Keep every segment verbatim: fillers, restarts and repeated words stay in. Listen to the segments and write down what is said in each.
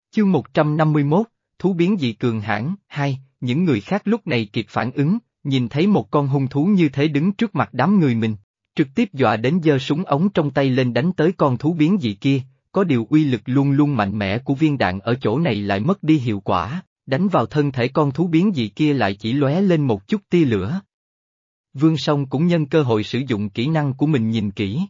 Chương một trăm năm mươi mốt, thú biến dị cường hãn, hai, những người khác lúc này kịp phản ứng, nhìn thấy một con hung thú như thế đứng trước mặt đám người mình, trực tiếp dọa đến giơ súng ống trong tay lên đánh tới con thú biến dị kia, có điều uy lực luôn luôn mạnh mẽ của viên đạn ở chỗ này lại mất đi hiệu quả, đánh vào thân thể con thú biến dị kia lại chỉ lóe lên một chút tia lửa. Vương Song cũng nhân cơ hội sử dụng kỹ năng của mình nhìn kỹ.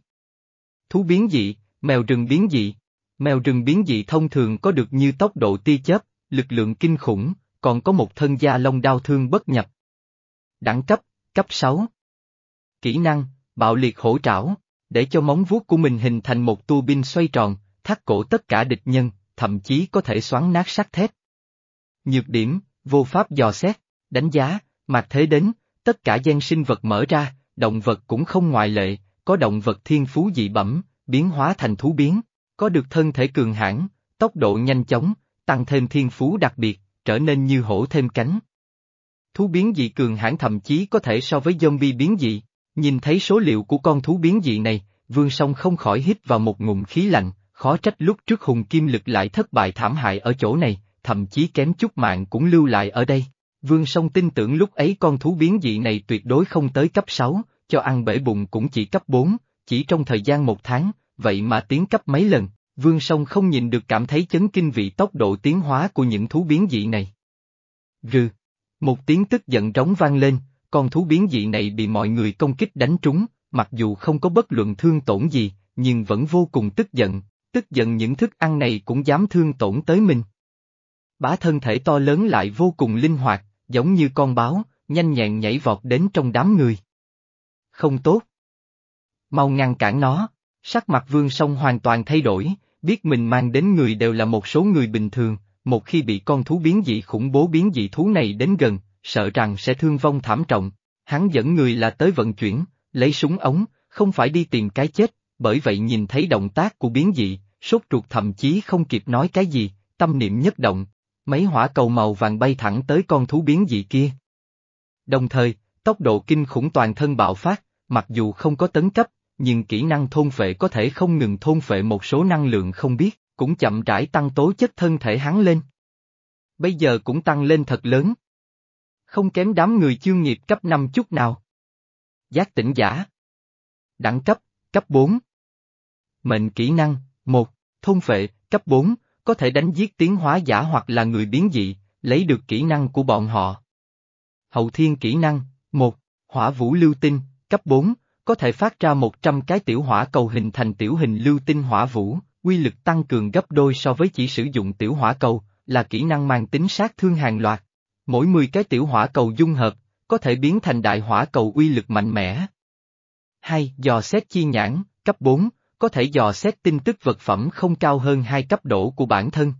Thú biến dị, mèo rừng biến dị. Mèo rừng biến dị thông thường có được như tốc độ tia chớp, lực lượng kinh khủng, còn có một thân da lông đao thương bất nhập. Đẳng cấp, cấp sáu. Kỹ năng, bạo liệt hổ trảo, để cho móng vuốt của mình hình thành một tua bin xoay tròn, thắt cổ tất cả địch nhân, thậm chí có thể xoắn nát sắt thép. Nhược điểm, vô pháp dò xét, đánh giá, mạt thế đến, tất cả gen sinh vật mở ra, động vật cũng không ngoại lệ, có động vật thiên phú dị bẩm, biến hóa thành thú biến. Có được thân thể cường hãn, tốc độ nhanh chóng, tăng thêm thiên phú đặc biệt, trở nên như hổ thêm cánh. Thú biến dị cường hãn thậm chí có thể so với zombie biến dị, nhìn thấy số liệu của con thú biến dị này, Vương Song không khỏi hít vào một ngụm khí lạnh, khó trách lúc trước Hùng Kim Lực lại thất bại thảm hại ở chỗ này, thậm chí kém chút mạng cũng lưu lại ở đây. Vương Song tin tưởng lúc ấy con thú biến dị này tuyệt đối không tới cấp sáu, cho ăn bể bụng cũng chỉ cấp bốn, chỉ trong thời gian một tháng. Vậy mà tiến cấp mấy lần, Vương Song không nhìn được cảm thấy chấn kinh vì tốc độ tiến hóa của những thú biến dị này. Rừ, một tiếng tức giận rống vang lên, con thú biến dị này bị mọi người công kích đánh trúng, mặc dù không có bất luận thương tổn gì, nhưng vẫn vô cùng tức giận, tức giận những thức ăn này cũng dám thương tổn tới mình. Bá thân thể to lớn lại vô cùng linh hoạt, giống như con báo, nhanh nhẹn nhảy vọt đến trong đám người. Không tốt. Mau ngăn cản nó. Sắc mặt Vương Song hoàn toàn thay đổi, biết mình mang đến người đều là một số người bình thường, một khi bị con thú biến dị khủng bố biến dị thú này đến gần, sợ rằng sẽ thương vong thảm trọng. Hắn dẫn người là tới vận chuyển, lấy súng ống, không phải đi tìm cái chết, bởi vậy nhìn thấy động tác của biến dị, sốt ruột thậm chí không kịp nói cái gì, tâm niệm nhất động, mấy hỏa cầu màu vàng bay thẳng tới con thú biến dị kia. Đồng thời, tốc độ kinh khủng toàn thân bạo phát, mặc dù không có tấn cấp, nhưng kỹ năng thôn phệ có thể không ngừng thôn phệ một số năng lượng không biết, cũng chậm rãi tăng tố chất thân thể hắn lên. Bây giờ cũng tăng lên thật lớn. Không kém đám người chương nghiệp cấp năm chút nào. Giác tỉnh giả. Đẳng cấp, cấp bốn. Mệnh kỹ năng, một, thôn phệ, cấp bốn, có thể đánh giết tiến hóa giả hoặc là người biến dị, lấy được kỹ năng của bọn họ. Hậu thiên kỹ năng, một, hỏa vũ lưu tinh, cấp bốn. Có thể phát ra một trăm cái tiểu hỏa cầu hình thành tiểu hình lưu tinh hỏa vũ, uy lực tăng cường gấp đôi so với chỉ sử dụng tiểu hỏa cầu, là kỹ năng mang tính sát thương hàng loạt. Mỗi mười cái tiểu hỏa cầu dung hợp, có thể biến thành đại hỏa cầu uy lực mạnh mẽ. hai. Dò xét chi nhãn, cấp bốn, có thể dò xét tin tức vật phẩm không cao hơn hai cấp độ của bản thân.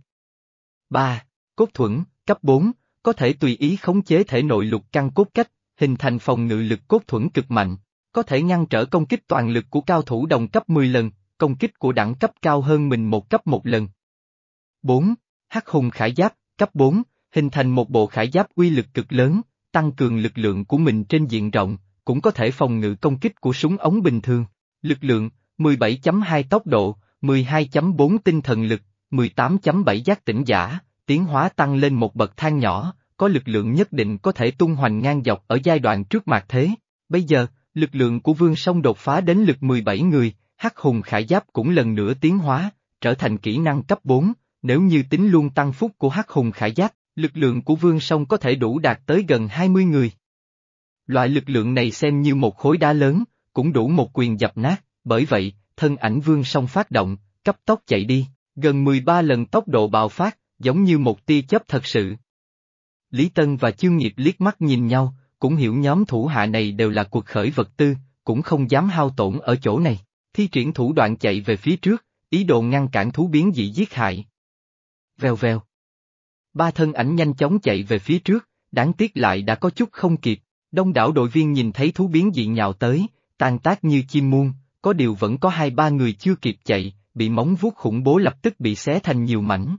ba. Cốt thuẫn, cấp bốn, có thể tùy ý khống chế thể nội lục căn cốt cách, hình thành phòng ngự lực cốt thuẫn cực mạnh. Có thể ngăn trở công kích toàn lực của cao thủ đồng cấp mười lần, công kích của đẳng cấp cao hơn mình một cấp một lần. bốn. Hắc hùng khải giáp, cấp bốn, hình thành một bộ khải giáp uy lực cực lớn, tăng cường lực lượng của mình trên diện rộng, cũng có thể phòng ngự công kích của súng ống bình thường. Lực lượng, mười bảy phẩy hai tốc độ, mười hai phẩy bốn tinh thần lực, mười tám phẩy bảy giác tỉnh giả, tiến hóa tăng lên một bậc thang nhỏ, có lực lượng nhất định có thể tung hoành ngang dọc ở giai đoạn trước mạt thế. Bây giờ, lực lượng của Vương Song đột phá đến lực mười bảy người, Hắc hùng khải giáp cũng lần nữa tiến hóa, trở thành kỹ năng cấp bốn, nếu như tính luôn tăng phúc của Hắc hùng khải giáp, lực lượng của Vương Song có thể đủ đạt tới gần hai mươi người. Loại lực lượng này xem như một khối đá lớn, cũng đủ một quyền dập nát, bởi vậy, thân ảnh Vương Song phát động, cấp tốc chạy đi, gần mười ba lần tốc độ bạo phát, giống như một tia chớp thật sự. Lý Tân và Chương Nghiệp liếc mắt nhìn nhau, cũng hiểu nhóm thủ hạ này đều là cuộc khởi vật tư, cũng không dám hao tổn ở chỗ này, thi triển thủ đoạn chạy về phía trước, ý đồ ngăn cản thú biến dị giết hại. Vèo vèo. Ba thân ảnh nhanh chóng chạy về phía trước, đáng tiếc lại đã có chút không kịp, đông đảo đội viên nhìn thấy thú biến dị nhào tới, tan tác như chim muôn, có điều vẫn có hai ba người chưa kịp chạy, bị móng vuốt khủng bố lập tức bị xé thành nhiều mảnh.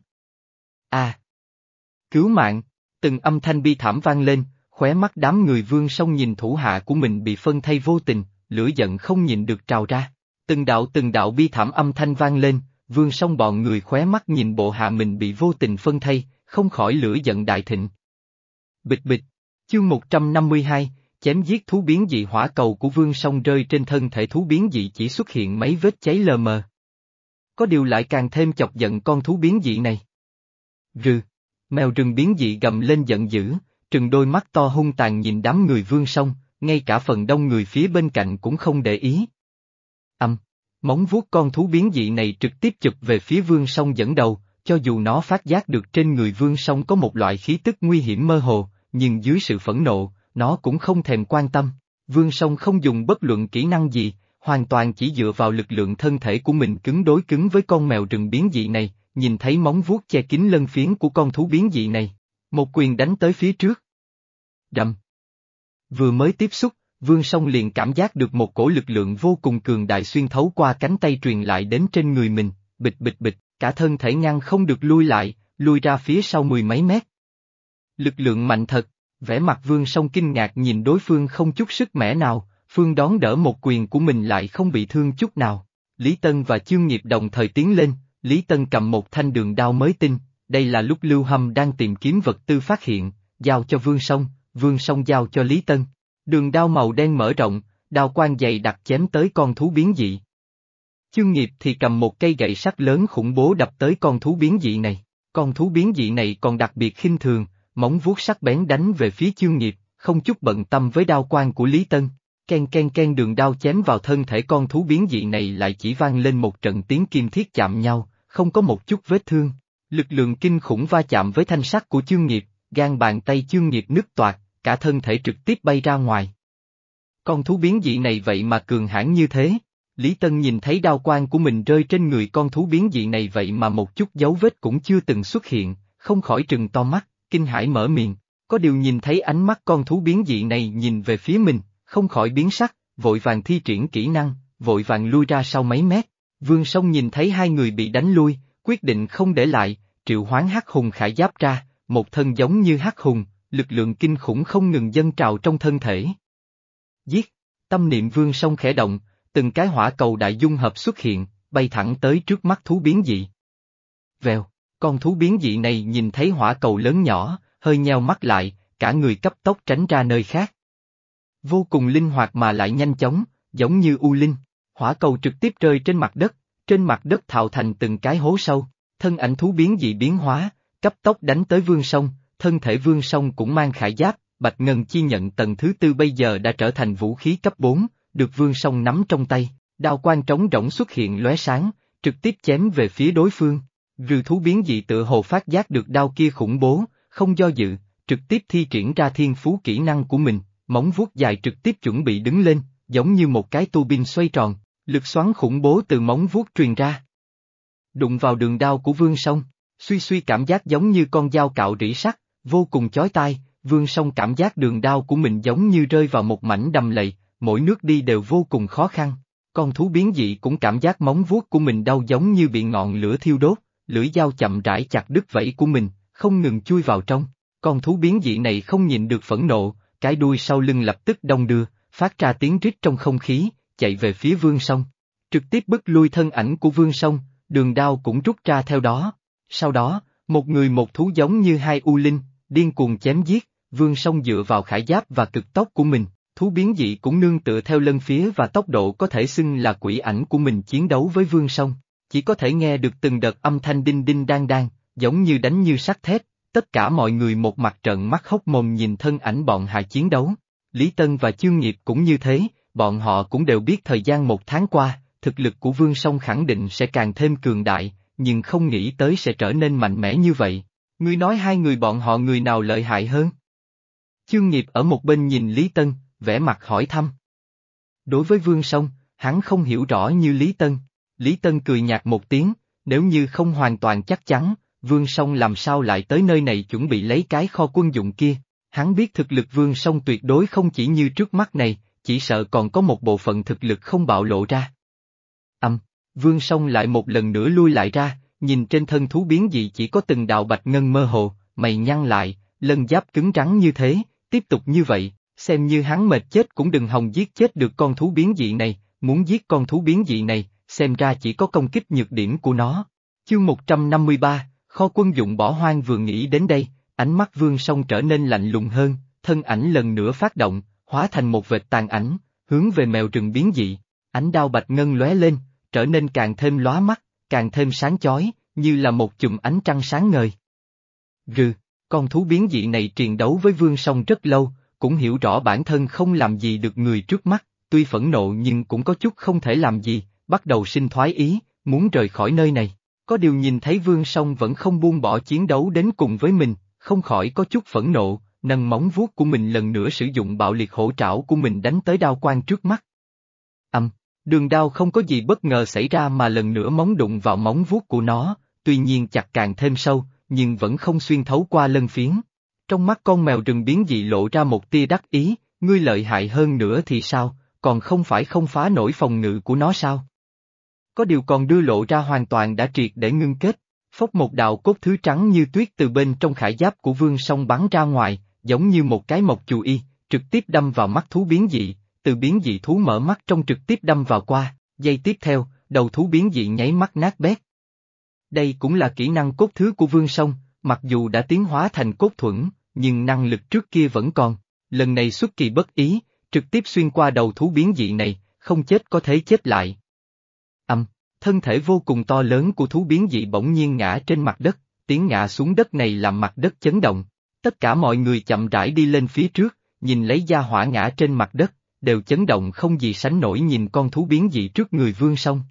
À! Cứu mạng! Từng âm thanh bi thảm vang lên, khóe mắt đám người Vương Song nhìn thủ hạ của mình bị phân thây vô tình, lửa giận không nhịn được trào ra. Từng đạo từng đạo bi thảm âm thanh vang lên, Vương Song bọn người khóe mắt nhìn bộ hạ mình bị vô tình phân thây, không khỏi lửa giận đại thịnh. Bịch bịch, chương một trăm năm mươi hai, chém giết thú biến dị. Hỏa cầu của Vương Song rơi trên thân thể thú biến dị chỉ xuất hiện mấy vết cháy lờ mờ. Có điều lại càng thêm chọc giận con thú biến dị này. Rừ, mèo rừng biến dị gầm lên giận dữ, trừng đôi mắt to hung tàn nhìn đám người Vương Song, ngay cả phần đông người phía bên cạnh cũng không để ý. Âm, móng vuốt con thú biến dị này trực tiếp chụp về phía Vương Song dẫn đầu, cho dù nó phát giác được trên người Vương Song có một loại khí tức nguy hiểm mơ hồ, nhưng dưới sự phẫn nộ, nó cũng không thèm quan tâm. Vương Song không dùng bất luận kỹ năng gì, hoàn toàn chỉ dựa vào lực lượng thân thể của mình cứng đối cứng với con mèo rừng biến dị này, nhìn thấy móng vuốt che kín lân phiến của con thú biến dị này. Một quyền đánh tới phía trước. Đầm. Vừa mới tiếp xúc, Vương Song liền cảm giác được một cổ lực lượng vô cùng cường đại xuyên thấu qua cánh tay truyền lại đến trên người mình, bịch bịch bịch, cả thân thể ngăn không được lui lại, lui ra phía sau mười mấy mét. Lực lượng mạnh thật, vẻ mặt Vương Song kinh ngạc nhìn đối phương không chút sức mẻ nào, phương đón đỡ một quyền của mình lại không bị thương chút nào. Lý Tân và Chương Nghiệp đồng thời tiến lên, Lý Tân cầm một thanh đường đao mới tinh, đây là lúc Lưu Hâm đang tìm kiếm vật tư phát hiện, giao cho Vương Song, Vương Song giao cho Lý Tân. Đường đao màu đen mở rộng, đao quang dày đặc chém tới con thú biến dị. Chương Nghiệp thì cầm một cây gậy sắt lớn khủng bố đập tới con thú biến dị này. Con thú biến dị này còn đặc biệt khinh thường, móng vuốt sắc bén đánh về phía Chương Nghiệp, không chút bận tâm với đao quang của Lý Tân. Ken ken ken, đường đao chém vào thân thể con thú biến dị này lại chỉ vang lên một trận tiếng kim thiết chạm nhau, không có một chút vết thương. Lực lượng kinh khủng va chạm với thanh sắt của Chương Nghiệp, gan bàn tay Chương Nghiệp nứt toạc, cả thân thể trực tiếp bay ra ngoài. Con thú biến dị này vậy mà cường hãn như thế. Lý Tân nhìn thấy đao quang của mình rơi trên người con thú biến dị này vậy mà một chút dấu vết cũng chưa từng xuất hiện, không khỏi trừng to mắt, kinh hãi mở miệng, có điều nhìn thấy ánh mắt con thú biến dị này nhìn về phía mình, không khỏi biến sắc, vội vàng thi triển kỹ năng, vội vàng lui ra sau mấy mét. Vương Song nhìn thấy hai người bị đánh lui, quyết định không để lại, triệu hoán hắc hùng khải giáp ra, một thân giống như hắc hùng, lực lượng kinh khủng không ngừng dâng trào trong thân thể. Giết, tâm niệm Vương Song khẽ động, từng cái hỏa cầu đại dung hợp xuất hiện, bay thẳng tới trước mắt thú biến dị. Vèo, con thú biến dị này nhìn thấy hỏa cầu lớn nhỏ, hơi nheo mắt lại, cả người cấp tốc tránh ra nơi khác. Vô cùng linh hoạt mà lại nhanh chóng, giống như u linh, hỏa cầu trực tiếp rơi trên mặt đất, trên mặt đất tạo thành từng cái hố sâu, thân ảnh thú biến dị biến hóa, cấp tốc đánh tới Vương Song, thân thể Vương Song cũng mang khải giáp, Bạch Ngân Chi Nhận tầng thứ tư bây giờ đã trở thành vũ khí cấp bốn, được Vương Song nắm trong tay, đao quang trống rỗng xuất hiện lóe sáng, trực tiếp chém về phía đối phương. Rư thú biến dị tựa hồ phát giác được đao kia khủng bố, không do dự, trực tiếp thi triển ra thiên phú kỹ năng của mình, móng vuốt dài trực tiếp chuẩn bị đứng lên, giống như một cái tua bin xoay tròn, lực xoắn khủng bố từ móng vuốt truyền ra. Đụng vào đường đao của Vương Song, suy suy cảm giác giống như con dao cạo rỉ sắt, vô cùng chói tai. Vương Song cảm giác đường đao của mình giống như rơi vào một mảnh đầm lầy, mỗi nước đi đều vô cùng khó khăn. Con thú biến dị cũng cảm giác móng vuốt của mình đau giống như bị ngọn lửa thiêu đốt, lưỡi dao chậm rãi chặt đứt vảy của mình, không ngừng chui vào trong. Con thú biến dị này không nhịn được phẫn nộ, cái đuôi sau lưng lập tức đong đưa, phát ra tiếng rít trong không khí, chạy về phía Vương Song. Trực tiếp bức lui thân ảnh của Vương Song, đường đao cũng rút ra theo đó. Sau đó, một người một thú giống như hai u linh, điên cuồng chém giết. Vương Song dựa vào khải giáp và cực tốc của mình, thú biến dị cũng nương tựa theo lân phía và tốc độ có thể xưng là quỷ ảnh của mình chiến đấu với Vương Song, chỉ có thể nghe được từng đợt âm thanh đinh đinh đang đang, giống như đánh như sắt thép, tất cả mọi người một mặt trợn mắt hốc mồm nhìn thân ảnh bọn họ chiến đấu. Lý Tân và Chương Nghiệp cũng như thế, bọn họ cũng đều biết thời gian một tháng qua, thực lực của Vương Song khẳng định sẽ càng thêm cường đại, nhưng không nghĩ tới sẽ trở nên mạnh mẽ như vậy. Ngươi nói hai người bọn họ người nào lợi hại hơn? Chương Nghiệp ở một bên nhìn Lý Tân, vẻ mặt hỏi thăm. Đối với Vương Song, hắn không hiểu rõ như Lý Tân. Lý Tân cười nhạt một tiếng, nếu như không hoàn toàn chắc chắn, Vương Song làm sao lại tới nơi này chuẩn bị lấy cái kho quân dụng kia. Hắn biết thực lực Vương Song tuyệt đối không chỉ như trước mắt này, chỉ sợ còn có một bộ phận thực lực không bạo lộ ra. Âm, Vương Song lại một lần nữa lui lại ra, nhìn trên thân thú biến dị chỉ có từng đạo bạch ngân mơ hồ, mày nhăn lại, lân giáp cứng rắn như thế, tiếp tục như vậy, xem như hắn mệt chết cũng đừng hòng giết chết được con thú biến dị này, muốn giết con thú biến dị này, xem ra chỉ có công kích nhược điểm của nó. Chương một trăm năm mươi ba, kho quân dụng bỏ hoang. Vừa nghĩ đến đây, ánh mắt Vương Song trở nên lạnh lùng hơn, thân ảnh lần nữa phát động, hóa thành một vệt tàn ảnh, hướng về mèo rừng biến dị. Ánh đao bạch ngân lóe lên, trở nên càng thêm lóa mắt, càng thêm sáng chói, như là một chùm ánh trăng sáng ngời. Rừ, con thú biến dị này triền đấu với Vương Song rất lâu, cũng hiểu rõ bản thân không làm gì được người trước mắt, tuy phẫn nộ nhưng cũng có chút không thể làm gì, bắt đầu sinh thoái ý, muốn rời khỏi nơi này. Có điều nhìn thấy Vương Song vẫn không buông bỏ chiến đấu đến cùng với mình, không khỏi có chút phẫn nộ, nâng móng vuốt của mình lần nữa sử dụng bạo liệt hổ trảo của mình đánh tới đao quang trước mắt. Âm, đường đao không có gì bất ngờ xảy ra mà lần nữa móng đụng vào móng vuốt của nó, tuy nhiên chặt càng thêm sâu, nhưng vẫn không xuyên thấu qua lân phiến. Trong mắt con mèo rừng biến dị lộ ra một tia đắc ý, ngươi lợi hại hơn nữa thì sao, còn không phải không phá nổi phòng ngự của nó sao? Có điều còn đưa lộ ra hoàn toàn đã triệt để ngưng kết, phốc một đạo cốt thứ trắng như tuyết từ bên trong khải giáp của Vương Song bắn ra ngoài, giống như một cái mộc chù y, trực tiếp đâm vào mắt thú biến dị, từ biến dị thú mở mắt trong trực tiếp đâm vào qua, giây tiếp theo, đầu thú biến dị nháy mắt nát bét. Đây cũng là kỹ năng cốt thứ của Vương Song, mặc dù đã tiến hóa thành cốt thuẫn, nhưng năng lực trước kia vẫn còn, lần này xuất kỳ bất ý, trực tiếp xuyên qua đầu thú biến dị này, không chết có thể chết lại. Âm, thân thể vô cùng to lớn của thú biến dị bỗng nhiên ngã trên mặt đất, tiếng ngã xuống đất này làm mặt đất chấn động. Tất cả mọi người chậm rãi đi lên phía trước, nhìn lấy gia hỏa ngã trên mặt đất, đều chấn động không gì sánh nổi nhìn con thú biến dị trước người Vương Song.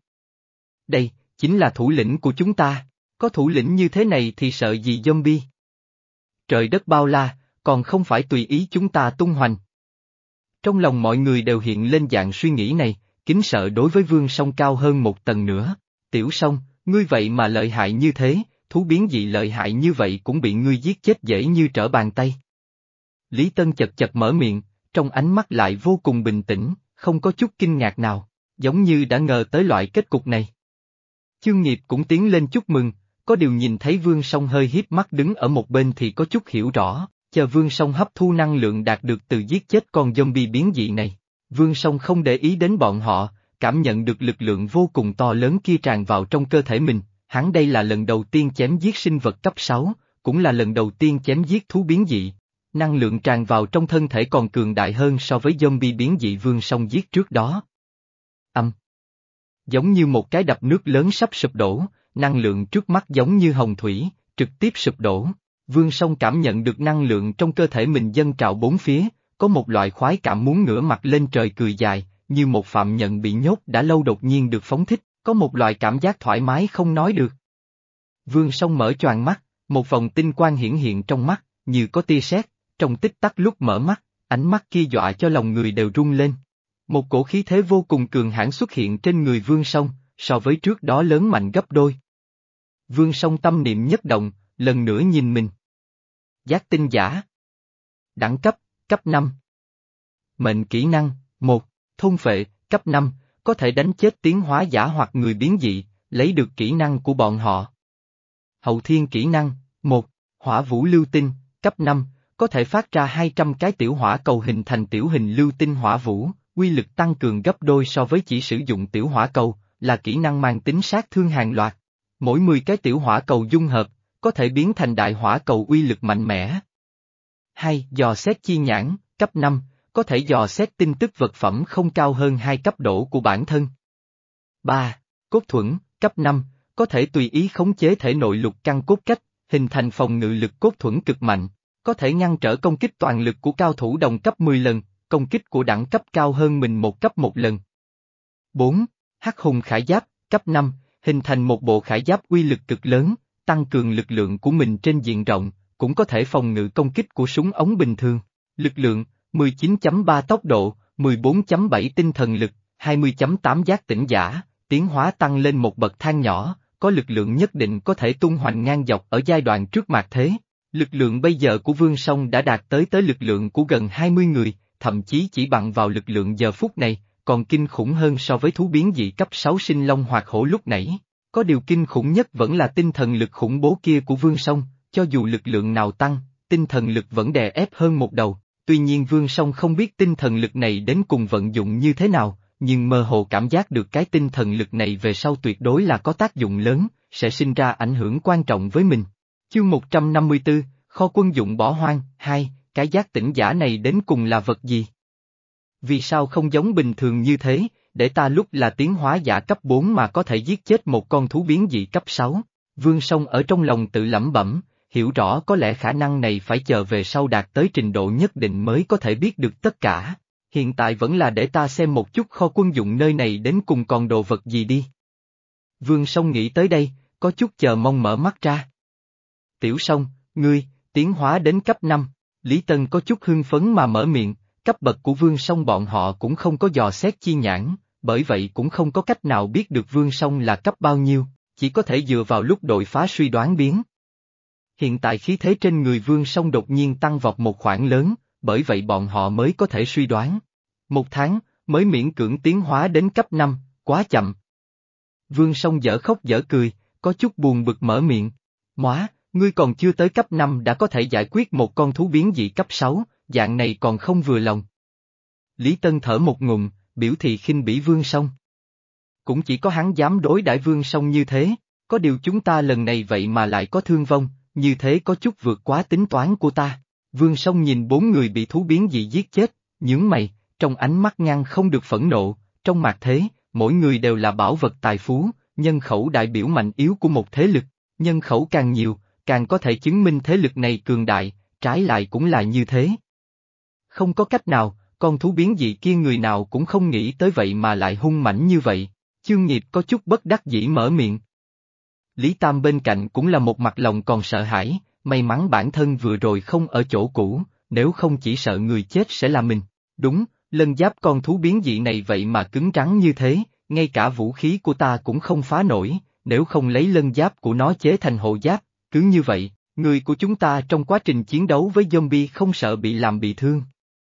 Đây, chính là thủ lĩnh của chúng ta, có thủ lĩnh như thế này thì sợ gì zombie. Trời đất bao la, còn không phải tùy ý chúng ta tung hoành. Trong lòng mọi người đều hiện lên dạng suy nghĩ này, kính sợ đối với Vương Song cao hơn một tầng nữa. Tiểu Song, ngươi vậy mà lợi hại như thế, thú biến dị lợi hại như vậy cũng bị ngươi giết chết dễ như trở bàn tay. Lý Tân chật chật mở miệng, trong ánh mắt lại vô cùng bình tĩnh, không có chút kinh ngạc nào, giống như đã ngờ tới loại kết cục này. Chương Nghiệp cũng tiến lên chúc mừng, có điều nhìn thấy Vương Song hơi hiếp mắt đứng ở một bên thì có chút hiểu rõ, chờ Vương Song hấp thu năng lượng đạt được từ giết chết con zombie biến dị này. Vương Song không để ý đến bọn họ, cảm nhận được lực lượng vô cùng to lớn kia tràn vào trong cơ thể mình, hắn đây là lần đầu tiên chém giết sinh vật cấp sáu, cũng là lần đầu tiên chém giết thú biến dị. Năng lượng tràn vào trong thân thể còn cường đại hơn so với zombie biến dị Vương Song giết trước đó. Âm. Giống như một cái đập nước lớn sắp sụp đổ, năng lượng trước mắt giống như hồng thủy, trực tiếp sụp đổ. Vương Song cảm nhận được năng lượng trong cơ thể mình dâng trào bốn phía, có một loại khoái cảm muốn ngửa mặt lên trời cười dài, như một phạm nhân bị nhốt đã lâu đột nhiên được phóng thích, có một loại cảm giác thoải mái không nói được. Vương Song mở choàng mắt, một vòng tinh quang hiển hiện trong mắt, như có tia sét, trong tích tắc lúc mở mắt, ánh mắt kia dọa cho lòng người đều rung lên. Một cổ khí thế vô cùng cường hãn xuất hiện trên người Vương Song, so với trước đó lớn mạnh gấp đôi. Vương Song tâm niệm nhất động, lần nữa nhìn mình. Giác tinh giả. Đẳng cấp, cấp năm. Mệnh kỹ năng, một, thôn phệ, cấp năm, có thể đánh chết tiến hóa giả hoặc người biến dị, lấy được kỹ năng của bọn họ. Hậu thiên kỹ năng, một, hỏa vũ lưu tinh, cấp năm, có thể phát ra hai trăm cái tiểu hỏa cầu hình thành tiểu hình lưu tinh hỏa vũ, uy lực tăng cường gấp đôi so với chỉ sử dụng tiểu hỏa cầu, là kỹ năng mang tính sát thương hàng loạt. Mỗi mười cái tiểu hỏa cầu dung hợp, có thể biến thành đại hỏa cầu uy lực mạnh mẽ. hai. Dò xét chi nhãn, cấp năm, có thể dò xét tin tức vật phẩm không cao hơn hai cấp độ của bản thân. ba. Cốt thuẫn, cấp năm, có thể tùy ý khống chế thể nội lục căn cốt cách, hình thành phòng ngự lực cốt thuẫn cực mạnh, có thể ngăn trở công kích toàn lực của cao thủ đồng cấp mười lần, công kích của đẳng cấp cao hơn mình một cấp một lần. bốn. Hắc hùng khải giáp, cấp năm, hình thành một bộ khải giáp uy lực cực lớn, tăng cường lực lượng của mình trên diện rộng, cũng có thể phòng ngự công kích của súng ống bình thường. Lực lượng, mười chín phẩy ba tốc độ, mười bốn phẩy bảy tinh thần lực, hai mươi phẩy tám giác tỉnh giả, tiến hóa tăng lên một bậc thang nhỏ, có lực lượng nhất định có thể tung hoành ngang dọc ở giai đoạn trước mạt thế. Lực lượng bây giờ của Vương Song đã đạt tới tới lực lượng của gần hai mươi người, thậm chí chỉ bằng vào lực lượng giờ phút này, còn kinh khủng hơn so với thú biến dị cấp sáu sinh long hoặc hổ lúc nãy. Có điều kinh khủng nhất vẫn là tinh thần lực khủng bố kia của Vương Song, cho dù lực lượng nào tăng, tinh thần lực vẫn đè ép hơn một đầu. Tuy nhiên Vương Song không biết tinh thần lực này đến cùng vận dụng như thế nào, nhưng mơ hồ cảm giác được cái tinh thần lực này về sau tuyệt đối là có tác dụng lớn, sẽ sinh ra ảnh hưởng quan trọng với mình. Chương một trăm năm mươi tư, kho quân dụng bỏ hoang, hai, cái giác tỉnh giả này đến cùng là vật gì? Vì sao không giống bình thường như thế, để ta lúc là tiến hóa giả cấp bốn mà có thể giết chết một con thú biến dị cấp sáu? Vương Song ở trong lòng tự lẩm bẩm, hiểu rõ có lẽ khả năng này phải chờ về sau đạt tới trình độ nhất định mới có thể biết được tất cả. Hiện tại vẫn là để ta xem một chút kho quân dụng nơi này đến cùng còn đồ vật gì đi. Vương Song nghĩ tới đây, có chút chờ mong mở mắt ra. Tiểu Song, ngươi, tiến hóa đến cấp năm, Lý Tân có chút hưng phấn mà mở miệng, cấp bậc của Vương Song bọn họ cũng không có dò xét chi nhãn, bởi vậy cũng không có cách nào biết được Vương Song là cấp bao nhiêu, chỉ có thể dựa vào lúc đội phá suy đoán biến. Hiện tại khí thế trên người Vương Song đột nhiên tăng vọt một khoảng lớn, bởi vậy bọn họ mới có thể suy đoán. Một tháng, mới miễn cưỡng tiến hóa đến cấp năm, quá chậm. Vương Song dở khóc dở cười, có chút buồn bực mở miệng. Móa, ngươi còn chưa tới cấp năm đã có thể giải quyết một con thú biến dị cấp sáu, dạng này còn không vừa lòng. Lý Tân thở một ngụm, biểu thị khinh bỉ Vương Song. Cũng chỉ có hắn dám đối đãi Vương Song như thế, có điều chúng ta lần này vậy mà lại có thương vong, như thế có chút vượt quá tính toán của ta. Vương Song nhìn bốn người bị thú biến dị giết chết, nhướng mày, trong ánh mắt ngăn không được phẫn nộ, trong mạt thế, mỗi người đều là bảo vật tài phú, nhân khẩu đại biểu mạnh yếu của một thế lực, nhân khẩu càng nhiều, càng có thể chứng minh thế lực này cường đại, trái lại cũng là như thế. Không có cách nào, con thú biến dị kia người nào cũng không nghĩ tới vậy mà lại hung mãnh như vậy, Chương Nghiệp có chút bất đắc dĩ mở miệng. Lý Tam bên cạnh cũng là một mặt lòng còn sợ hãi, may mắn bản thân vừa rồi không ở chỗ cũ, nếu không chỉ sợ người chết sẽ là mình. Đúng, lân giáp con thú biến dị này vậy mà cứng rắn như thế, ngay cả vũ khí của ta cũng không phá nổi, nếu không lấy lân giáp của nó chế thành hộ giáp, cứ như vậy, người của chúng ta trong quá trình chiến đấu với zombie không sợ bị làm bị thương.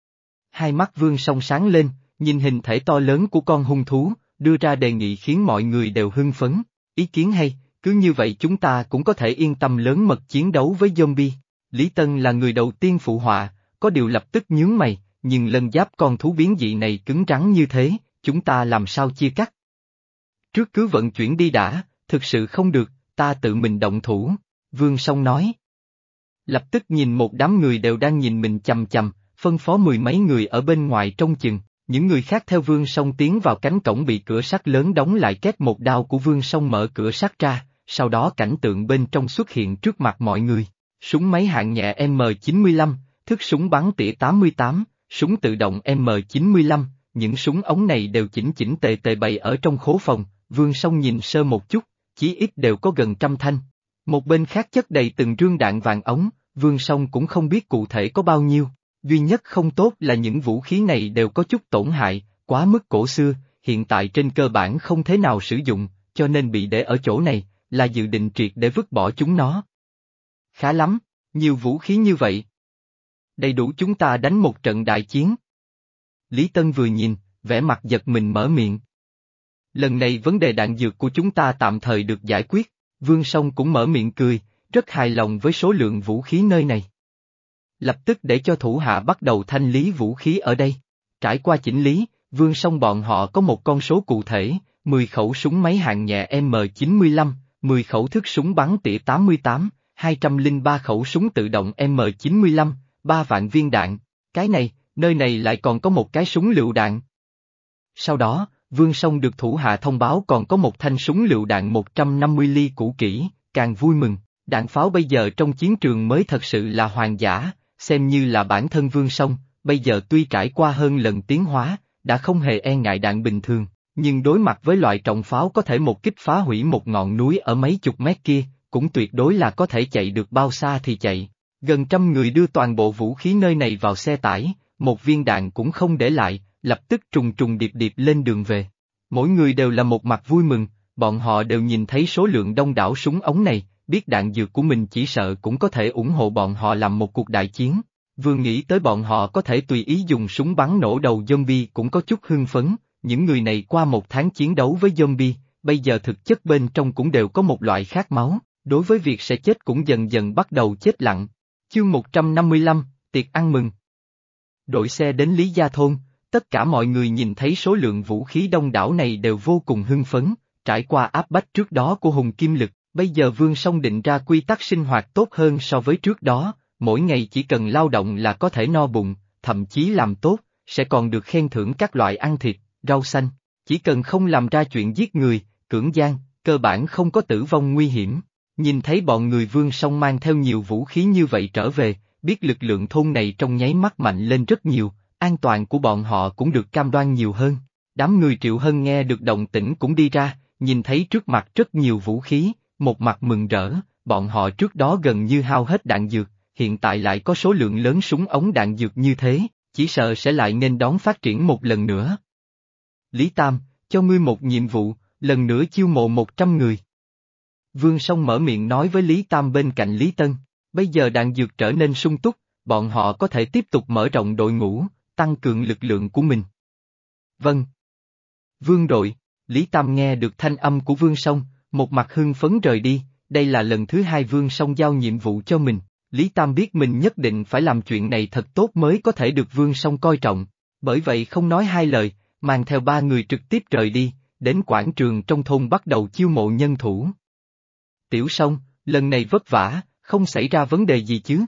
Hai mắt Vương Song sáng lên, nhìn hình thể to lớn của con hung thú, đưa ra đề nghị khiến mọi người đều hưng phấn, ý kiến hay, cứ như vậy chúng ta cũng có thể yên tâm lớn mật chiến đấu với zombie. Lý Tân là người đầu tiên phụ họa, có điều lập tức nhướng mày, nhưng lân giáp con thú biến dị này cứng rắn như thế, chúng ta làm sao chia cắt? Trước cứ vận chuyển đi đã, thực sự không được, ta tự mình động thủ, Vương Song nói. Lập tức nhìn một đám người đều đang nhìn mình chằm chằm, phân phó mười mấy người ở bên ngoài trông chừng, những người khác theo Vương Song tiến vào cánh cổng bị cửa sắt lớn đóng lại, két một đao của Vương Song mở cửa sắt ra, sau đó cảnh tượng bên trong xuất hiện trước mặt mọi người, súng máy hạng nhẹ M chín mươi lăm, thức súng bắn tỉa tám mươi tám, súng tự động M chín mươi lăm, những súng ống này đều chỉnh chỉnh tề tề bày ở trong khố phòng, Vương Song nhìn sơ một chút, chí ít đều có gần trăm thanh. Một bên khác chất đầy từng rương đạn vàng ống, Vương Song cũng không biết cụ thể có bao nhiêu, duy nhất không tốt là những vũ khí này đều có chút tổn hại, quá mức cổ xưa, hiện tại trên cơ bản không thế nào sử dụng, cho nên bị để ở chỗ này, là dự định triệt để vứt bỏ chúng nó. Khá lắm, nhiều vũ khí như vậy. Đầy đủ chúng ta đánh một trận đại chiến. Lý Tân vừa nhìn, vẻ mặt giật mình mở miệng. Lần này vấn đề đạn dược của chúng ta tạm thời được giải quyết, Vương Song cũng mở miệng cười, rất hài lòng với số lượng vũ khí nơi này. Lập tức để cho thủ hạ bắt đầu thanh lý vũ khí ở đây. Trải qua chỉnh lý, Vương Song bọn họ có một con số cụ thể, mười khẩu súng máy hạng nhẹ M chín mươi lăm, mười khẩu thức súng bắn tỉa tám mươi tám, hai trăm lẻ ba khẩu súng tự động M chín mươi lăm, ba vạn viên đạn. Cái này, nơi này lại còn có một cái súng lựu đạn. Sau đó, Vương Song được thủ hạ thông báo còn có một thanh súng lựu đạn một trăm năm mươi ly cũ kỹ, càng vui mừng. Đạn pháo bây giờ trong chiến trường mới thật sự là hoàng giả, xem như là bản thân Vương Song, bây giờ tuy trải qua hơn lần tiến hóa, đã không hề e ngại đạn bình thường, nhưng đối mặt với loại trọng pháo có thể một kích phá hủy một ngọn núi ở mấy chục mét kia, cũng tuyệt đối là có thể chạy được bao xa thì chạy. Gần trăm người đưa toàn bộ vũ khí nơi này vào xe tải, một viên đạn cũng không để lại, lập tức trùng trùng điệp điệp lên đường về. Mỗi người đều là một mặt vui mừng, bọn họ đều nhìn thấy số lượng đông đảo súng ống này, biết đạn dược của mình chỉ sợ cũng có thể ủng hộ bọn họ làm một cuộc đại chiến. Vừa nghĩ tới bọn họ có thể tùy ý dùng súng bắn nổ đầu zombie cũng có chút hưng phấn, những người này qua một tháng chiến đấu với zombie, bây giờ thực chất bên trong cũng đều có một loại khát máu, đối với việc sẽ chết cũng dần dần bắt đầu chết lặng. Chương một trăm năm mươi lăm, tiệc ăn mừng. Đội xe đến Lý Gia Thôn, Tất cả mọi người nhìn thấy số lượng vũ khí đông đảo này đều vô cùng hưng phấn, trải qua áp bách trước đó của Hùng Kim Lực, bây giờ Vương Song định ra quy tắc sinh hoạt tốt hơn so với trước đó, mỗi ngày chỉ cần lao động là có thể no bụng, thậm chí làm tốt, sẽ còn được khen thưởng các loại ăn thịt, rau xanh, chỉ cần không làm ra chuyện giết người, cưỡng gian, cơ bản không có tử vong nguy hiểm. Nhìn thấy bọn người Vương Song mang theo nhiều vũ khí như vậy trở về, biết lực lượng thôn này trong nháy mắt mạnh lên rất nhiều, an toàn của bọn họ cũng được cam đoan nhiều hơn. Đám người Triệu Hân nghe được động tĩnh cũng đi ra, nhìn thấy trước mặt rất nhiều vũ khí, một mặt mừng rỡ, bọn họ trước đó gần như hao hết đạn dược, hiện tại lại có số lượng lớn súng ống đạn dược như thế, chỉ sợ sẽ lại nên đón phát triển một lần nữa. Lý Tam, cho ngươi một nhiệm vụ, lần nữa chiêu mộ một trăm người. Vương Song mở miệng nói với Lý Tam bên cạnh Lý Tân, bây giờ đạn dược trở nên sung túc, bọn họ có thể tiếp tục mở rộng đội ngũ, tăng cường lực lượng của mình. Vâng. Vương đội, Lý Tam nghe được thanh âm của Vương Song, một mặt hưng phấn rời đi, đây là lần thứ hai Vương Song giao nhiệm vụ cho mình, Lý Tam biết mình nhất định phải làm chuyện này thật tốt mới có thể được Vương Song coi trọng, bởi vậy không nói hai lời, mang theo ba người trực tiếp rời đi, đến quảng trường trong thôn bắt đầu chiêu mộ nhân thủ. Tiểu Song, lần này vất vả, không xảy ra vấn đề gì chứ?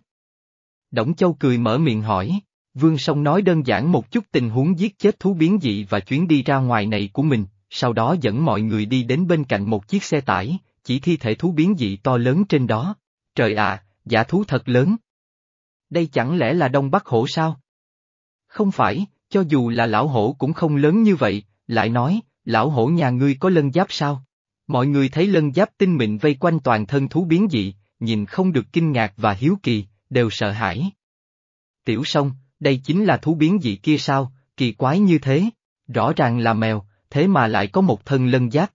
Đổng Châu cười mở miệng hỏi, Vương Song nói đơn giản một chút tình huống giết chết thú biến dị và chuyến đi ra ngoài này của mình, sau đó dẫn mọi người đi đến bên cạnh một chiếc xe tải, chỉ thi thể thú biến dị to lớn trên đó. Trời ạ, dã thú thật lớn. Đây chẳng lẽ là Đông Bắc hổ sao? Không phải, cho dù là lão hổ cũng không lớn như vậy, lại nói, lão hổ nhà ngươi có lân giáp sao? Mọi người thấy lân giáp tinh mịn vây quanh toàn thân thú biến dị, nhìn không được kinh ngạc và hiếu kỳ, đều sợ hãi. Tiểu Song, đây chính là thú biến dị kia sao, kỳ quái như thế, rõ ràng là mèo, thế mà lại có một thân lân giáp.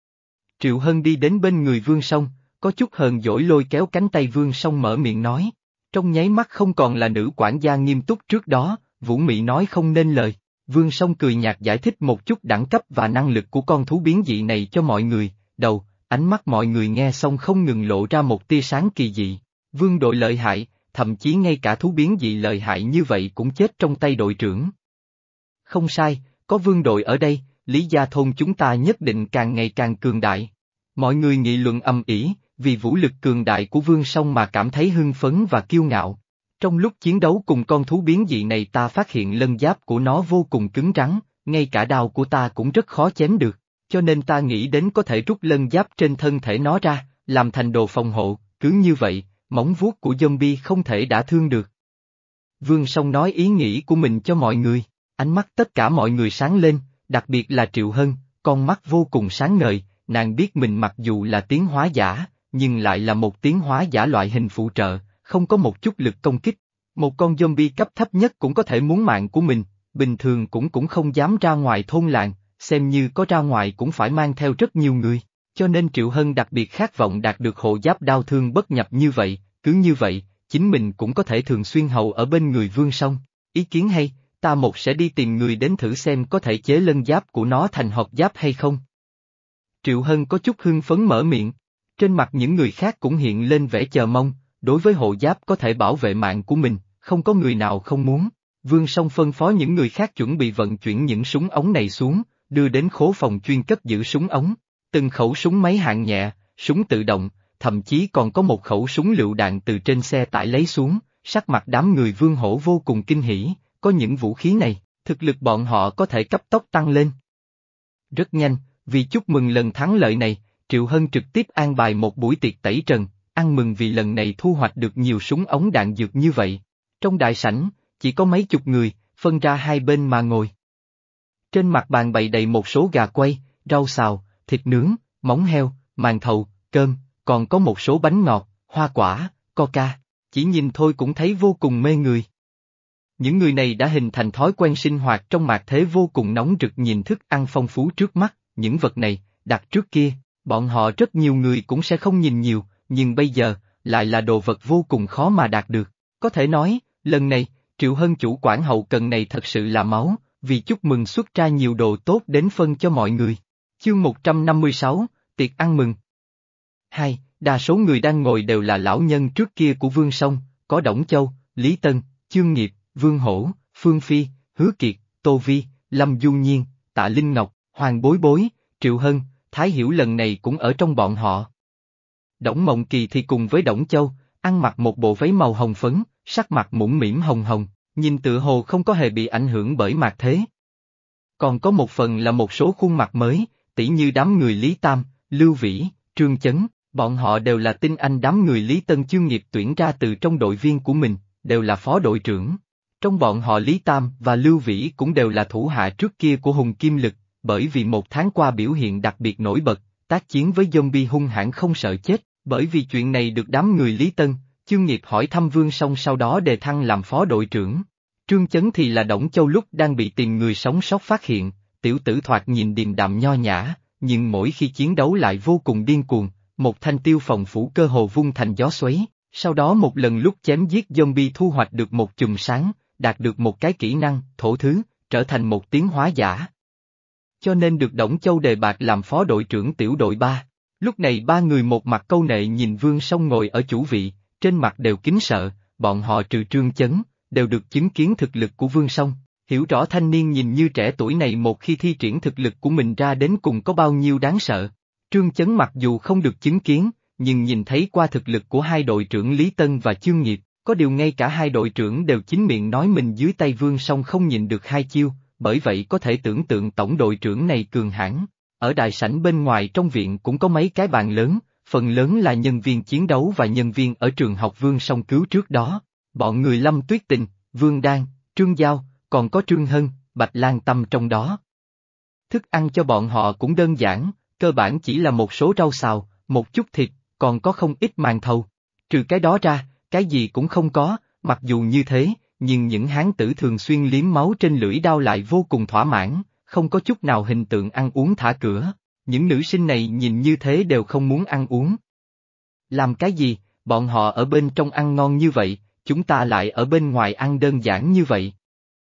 Triệu Hân đi đến bên người Vương Song, có chút hờn dỗi lôi kéo cánh tay Vương Song mở miệng nói, trong nháy mắt không còn là nữ quản gia nghiêm túc trước đó, Vũ Mị nói không nên lời. Vương Song cười nhạt giải thích một chút đẳng cấp và năng lực của con thú biến dị này cho mọi người, đầu, ánh mắt mọi người nghe xong không ngừng lộ ra một tia sáng kỳ dị. Vương đội lợi hại, thậm chí ngay cả thú biến dị lợi hại như vậy cũng chết trong tay đội trưởng. Không sai, có vương đội ở đây, Lý Gia thôn chúng ta nhất định càng ngày càng cường đại. Mọi người nghị luận ầm ĩ, vì vũ lực cường đại của Vương Song mà cảm thấy hưng phấn và kiêu ngạo. Trong lúc chiến đấu cùng con thú biến dị này ta phát hiện lân giáp của nó vô cùng cứng rắn, ngay cả đao của ta cũng rất khó chém được, cho nên ta nghĩ đến có thể rút lân giáp trên thân thể nó ra, làm thành đồ phòng hộ, cứ như vậy, móng vuốt của zombie không thể đả thương được. Vương Song nói ý nghĩ của mình cho mọi người, ánh mắt tất cả mọi người sáng lên, đặc biệt là Triệu Hân, con mắt vô cùng sáng ngời, nàng biết mình mặc dù là tiến hóa giả, nhưng lại là một tiến hóa giả loại hình phụ trợ, không có một chút lực công kích. Một con zombie cấp thấp nhất cũng có thể muốn mạng của mình, bình thường cũng cũng không dám ra ngoài thôn làng, xem như có ra ngoài cũng phải mang theo rất nhiều người, cho nên Triệu Hân đặc biệt khát vọng đạt được hộ giáp đao thương bất nhập như vậy, cứ như vậy, chính mình cũng có thể thường xuyên hầu ở bên người Vương Song. Ý kiến hay, ta một sẽ đi tìm người đến thử xem có thể chế lân giáp của nó thành hộp giáp hay không. Triệu Hân có chút hưng phấn mở miệng, trên mặt những người khác cũng hiện lên vẻ chờ mong, đối với hộ giáp có thể bảo vệ mạng của mình, không có người nào không muốn. Vương Song phân phó những người khác chuẩn bị vận chuyển những súng ống này xuống, đưa đến khố phòng chuyên cất giữ súng ống, từng khẩu súng máy hạng nhẹ, súng tự động, thậm chí còn có một khẩu súng lựu đạn từ trên xe tải lấy xuống, sắc mặt đám người Vương Hổ vô cùng kinh hỉ, có những vũ khí này, thực lực bọn họ có thể cấp tốc tăng lên. Rất nhanh, vì chúc mừng lần thắng lợi này, Triệu Hân trực tiếp an bài một buổi tiệc tẩy trần, ăn mừng vì lần này thu hoạch được nhiều súng ống đạn dược như vậy. Trong đại sảnh, chỉ có mấy chục người, phân ra hai bên mà ngồi. Trên mặt bàn bày đầy một số gà quay, rau xào, thịt nướng, móng heo, màn thầu, cơm, còn có một số bánh ngọt, hoa quả, coca, chỉ nhìn thôi cũng thấy vô cùng mê người. Những người này đã hình thành thói quen sinh hoạt trong mạt thế vô cùng nóng rực nhìn thức ăn phong phú trước mắt, những vật này, đặt trước kia, bọn họ rất nhiều người cũng sẽ không nhìn nhiều, nhưng bây giờ, lại là đồ vật vô cùng khó mà đạt được. Có thể nói, lần này, Triệu Hân chủ quản hậu cần này thật sự là máu, vì chúc mừng xuất ra nhiều đồ tốt đến phân cho mọi người. Chương một trăm năm mươi sáu, tiệc ăn mừng. Hai, đa số người đang ngồi đều là lão nhân trước kia của Vương Song, có Đổng Châu, Lý Tân, Chương Nghiệp, Vương Hổ, Phương Phi, Hứa Kiệt, Tô Vi, Lâm Du Nhiên, Tạ Linh Ngọc, Hoàng Bối Bối, Triệu Hân, Thái Hiểu lần này cũng ở trong bọn họ. Đổng Mộng Kỳ thì cùng với Đổng Châu, ăn mặc một bộ váy màu hồng phấn, sắc mặt mũm mĩm hồng hồng, nhìn tựa hồ không có hề bị ảnh hưởng bởi mạt thế. Còn có một phần là một số khuôn mặt mới, tỉ như đám người Lý Tam, Lưu Vĩ, Trương Chấn, bọn họ đều là tinh anh đám người Lý Tân Chương nghiệp tuyển ra từ trong đội viên của mình, đều là phó đội trưởng. Trong bọn họ Lý Tam và Lưu Vĩ cũng đều là thủ hạ trước kia của Hùng Kim Lực, bởi vì một tháng qua biểu hiện đặc biệt nổi bật, tác chiến với zombie hung hãn không sợ chết, bởi vì chuyện này được đám người Lý Tân, Chương nghiệp hỏi thăm Vương Song sau đó đề thăng làm phó đội trưởng. Trương Chấn thì là Đổng Châu lúc đang bị tìm người sống sót phát hiện, tiểu tử thoạt nhìn điềm đạm nho nhã, nhưng mỗi khi chiến đấu lại vô cùng điên cuồng, một thanh tiêu phòng phủ cơ hồ vung thành gió xoáy, sau đó một lần lúc chém giết zombie thu hoạch được một chùm sáng, đạt được một cái kỹ năng, thổ thứ, trở thành một tiến hóa giả. Cho nên được Đổng Châu đề bạt làm phó đội trưởng tiểu đội ba. Lúc này ba người một mặt câu nệ nhìn Vương Song ngồi ở chủ vị, trên mặt đều kính sợ, bọn họ trừ Trương Chấn, đều được chứng kiến thực lực của Vương Song, hiểu rõ thanh niên nhìn như trẻ tuổi này một khi thi triển thực lực của mình ra đến cùng có bao nhiêu đáng sợ. Trương Chấn mặc dù không được chứng kiến, nhưng nhìn thấy qua thực lực của hai đội trưởng Lý Tân và Chương Nghiệp, có điều ngay cả hai đội trưởng đều chính miệng nói mình dưới tay Vương Song không nhìn được hai chiêu, bởi vậy có thể tưởng tượng tổng đội trưởng này cường hãn. Ở đại sảnh bên ngoài trong viện cũng có mấy cái bàn lớn, phần lớn là nhân viên chiến đấu và nhân viên ở trường học Vương Song cứu trước đó. Bọn người Lâm Tuyết Tình, Vương Đan, Trương Giao, còn có Trương Hân, Bạch Lan Tâm trong đó. Thức ăn cho bọn họ cũng đơn giản, cơ bản chỉ là một số rau xào, một chút thịt, còn có không ít màn thầu. Trừ cái đó ra, cái gì cũng không có, mặc dù như thế, nhưng những hán tử thường xuyên liếm máu trên lưỡi đao lại vô cùng thỏa mãn, không có chút nào hình tượng ăn uống thả cửa. Những nữ sinh này nhìn như thế đều không muốn ăn uống. Làm cái gì, bọn họ ở bên trong ăn ngon như vậy, chúng ta lại ở bên ngoài ăn đơn giản như vậy.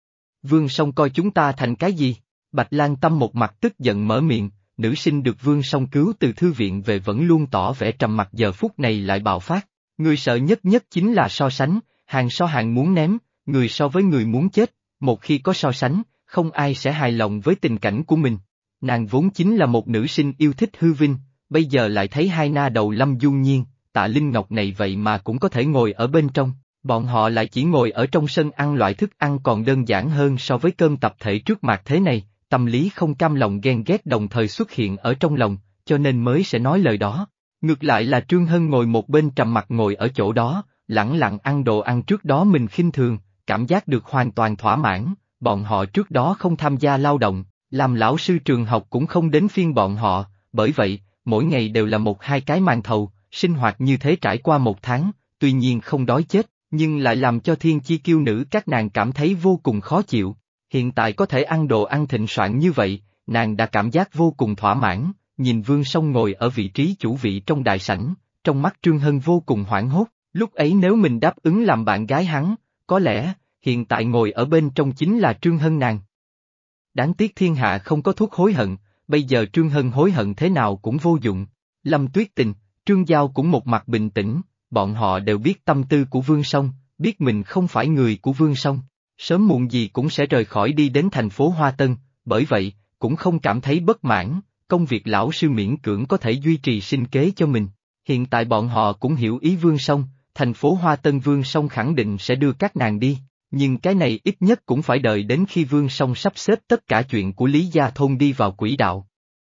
Vương Song coi chúng ta thành cái gì? Bạch Lan Tâm một mặt tức giận mở miệng, nữ sinh được Vương Song cứu từ thư viện về vẫn luôn tỏ vẻ trầm mặc giờ phút này lại bạo phát. Người sợ nhất nhất chính là so sánh, hàng so hàng muốn ném, người so với người muốn chết, một khi có so sánh, không ai sẽ hài lòng với tình cảnh của mình. Nàng vốn chính là một nữ sinh yêu thích hư vinh, bây giờ lại thấy hai na đầu Lâm Du Nhiên, Tạ Linh Ngọc này vậy mà cũng có thể ngồi ở bên trong, bọn họ lại chỉ ngồi ở trong sân ăn loại thức ăn còn đơn giản hơn so với cơm tập thể trước mặt thế này, tâm lý không cam lòng ghen ghét đồng thời xuất hiện ở trong lòng, cho nên mới sẽ nói lời đó. Ngược lại là Trương Hân ngồi một bên trầm mặc ngồi ở chỗ đó, lẳng lặng ăn đồ ăn trước đó mình khinh thường, cảm giác được hoàn toàn thỏa mãn, bọn họ trước đó không tham gia lao động. Làm lão sư trường học cũng không đến phiên bọn họ, bởi vậy, mỗi ngày đều là một hai cái màn thầu, sinh hoạt như thế trải qua một tháng, tuy nhiên không đói chết, nhưng lại làm cho thiên chi kiêu nữ các nàng cảm thấy vô cùng khó chịu. Hiện tại có thể ăn đồ ăn thịnh soạn như vậy, nàng đã cảm giác vô cùng thỏa mãn, nhìn Vương Song ngồi ở vị trí chủ vị trong đại sảnh, trong mắt Trương Hân vô cùng hoảng hốt, lúc ấy nếu mình đáp ứng làm bạn gái hắn, có lẽ, hiện tại ngồi ở bên trong chính là Trương Hân nàng. Đáng tiếc thiên hạ không có thuốc hối hận, bây giờ Trương Hân hối hận thế nào cũng vô dụng. Lâm Tuyết Tình, Trương Giao cũng một mặt bình tĩnh, bọn họ đều biết tâm tư của Vương Song, biết mình không phải người của Vương Song, sớm muộn gì cũng sẽ rời khỏi đi đến thành phố Hoa Tân, bởi vậy, cũng không cảm thấy bất mãn, công việc lão sư miễn cưỡng có thể duy trì sinh kế cho mình. Hiện tại bọn họ cũng hiểu ý Vương Song, thành phố Hoa Tân Vương Song khẳng định sẽ đưa các nàng đi. Nhưng cái này ít nhất cũng phải đợi đến khi Vương Song sắp xếp tất cả chuyện của Lý Gia Thôn đi vào quỹ đạo.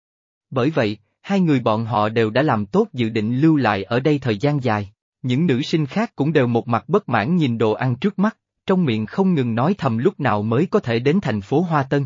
Bởi vậy, hai người bọn họ đều đã làm tốt dự định lưu lại ở đây thời gian dài. Những nữ sinh khác cũng đều một mặt bất mãn nhìn đồ ăn trước mắt, trong miệng không ngừng nói thầm lúc nào mới có thể đến thành phố Hoa Tân.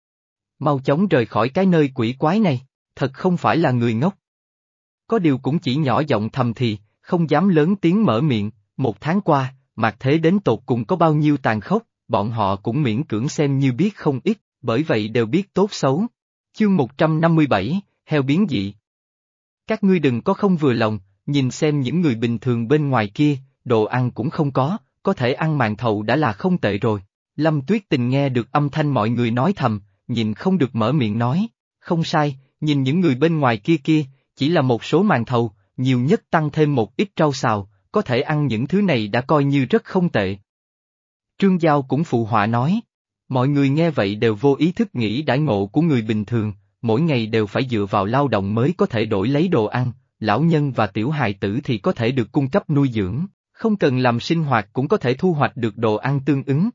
Mau chóng rời khỏi cái nơi quỷ quái này, thật không phải là người ngốc. Có điều cũng chỉ nhỏ giọng thầm thì, không dám lớn tiếng mở miệng, một tháng qua. Mạt thế đến tột cùng có bao nhiêu tàn khốc, bọn họ cũng miễn cưỡng xem như biết không ít, bởi vậy đều biết tốt xấu. Chương một trăm năm mươi bảy, heo biến dị. Các ngươi đừng có không vừa lòng, nhìn xem những người bình thường bên ngoài kia, đồ ăn cũng không có, có thể ăn màn thầu đã là không tệ rồi. Lâm Tuyết Tình nghe được âm thanh mọi người nói thầm, nhìn không được mở miệng nói, không sai, nhìn những người bên ngoài kia kia, chỉ là một số màn thầu, nhiều nhất tăng thêm một ít rau xào. Có thể ăn những thứ này đã coi như rất không tệ. Trương Giao cũng phụ họa nói, Mọi người nghe vậy đều vô ý thức nghĩ đãi ngộ của người bình thường, mỗi ngày đều phải dựa vào lao động mới có thể đổi lấy đồ ăn, lão nhân và tiểu hài tử thì có thể được cung cấp nuôi dưỡng, không cần làm sinh hoạt cũng có thể thu hoạch được đồ ăn tương ứng.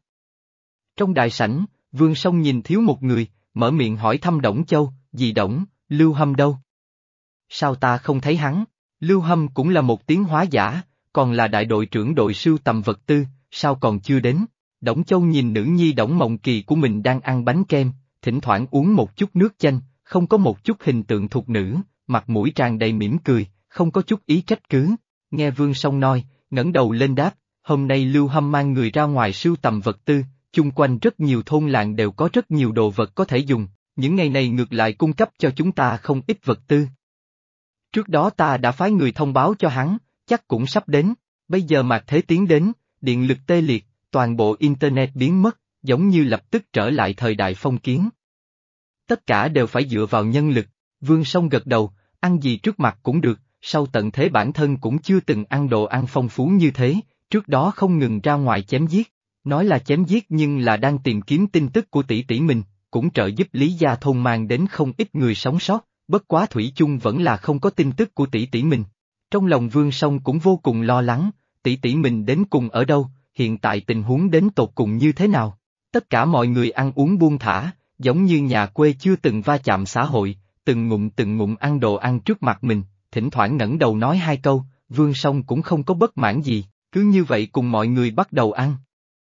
Trong đại sảnh, Vương Song nhìn thiếu một người, mở miệng hỏi thăm Đổng Châu, dì Đổng, Lưu Hâm đâu? Sao ta không thấy hắn? Lưu Hâm cũng là một tiến hóa giả, còn là đại đội trưởng đội sưu tầm vật tư, sao còn chưa đến? Đổng Châu nhìn nữ nhi Đổng Mộng Kỳ của mình đang ăn bánh kem, thỉnh thoảng uống một chút nước chanh, không có một chút hình tượng thục nữ, mặt mũi tràn đầy mỉm cười, không có chút ý trách cứ. Nghe Vương Song nói, ngẩng đầu lên đáp, hôm nay Lưu Hâm mang người ra ngoài sưu tầm vật tư, chung quanh rất nhiều thôn làng đều có rất nhiều đồ vật có thể dùng, những ngày này ngược lại cung cấp cho chúng ta không ít vật tư. Trước đó ta đã phái người thông báo cho hắn, chắc cũng sắp đến, bây giờ Mạc Thế tiến đến, điện lực tê liệt, toàn bộ Internet biến mất, giống như lập tức trở lại thời đại phong kiến. Tất cả đều phải dựa vào nhân lực, Vương Song gật đầu, ăn gì trước mặt cũng được, sau tận thế bản thân cũng chưa từng ăn đồ ăn phong phú như thế, trước đó không ngừng ra ngoài chém giết, nói là chém giết nhưng là đang tìm kiếm tin tức của tỷ tỷ mình, cũng trợ giúp Lý Gia thôn mang đến không ít người sống sót, bất quá thủy chung vẫn là không có tin tức của tỷ tỷ mình. Trong lòng Vương Song cũng vô cùng lo lắng, tỷ tỷ mình đến cùng ở đâu, hiện tại tình huống đến tột cùng như thế nào. Tất cả mọi người ăn uống buông thả, giống như nhà quê chưa từng va chạm xã hội, từng ngụm từng ngụm ăn đồ ăn trước mặt mình, thỉnh thoảng ngẩng đầu nói hai câu, Vương Song cũng không có bất mãn gì, cứ như vậy cùng mọi người bắt đầu ăn.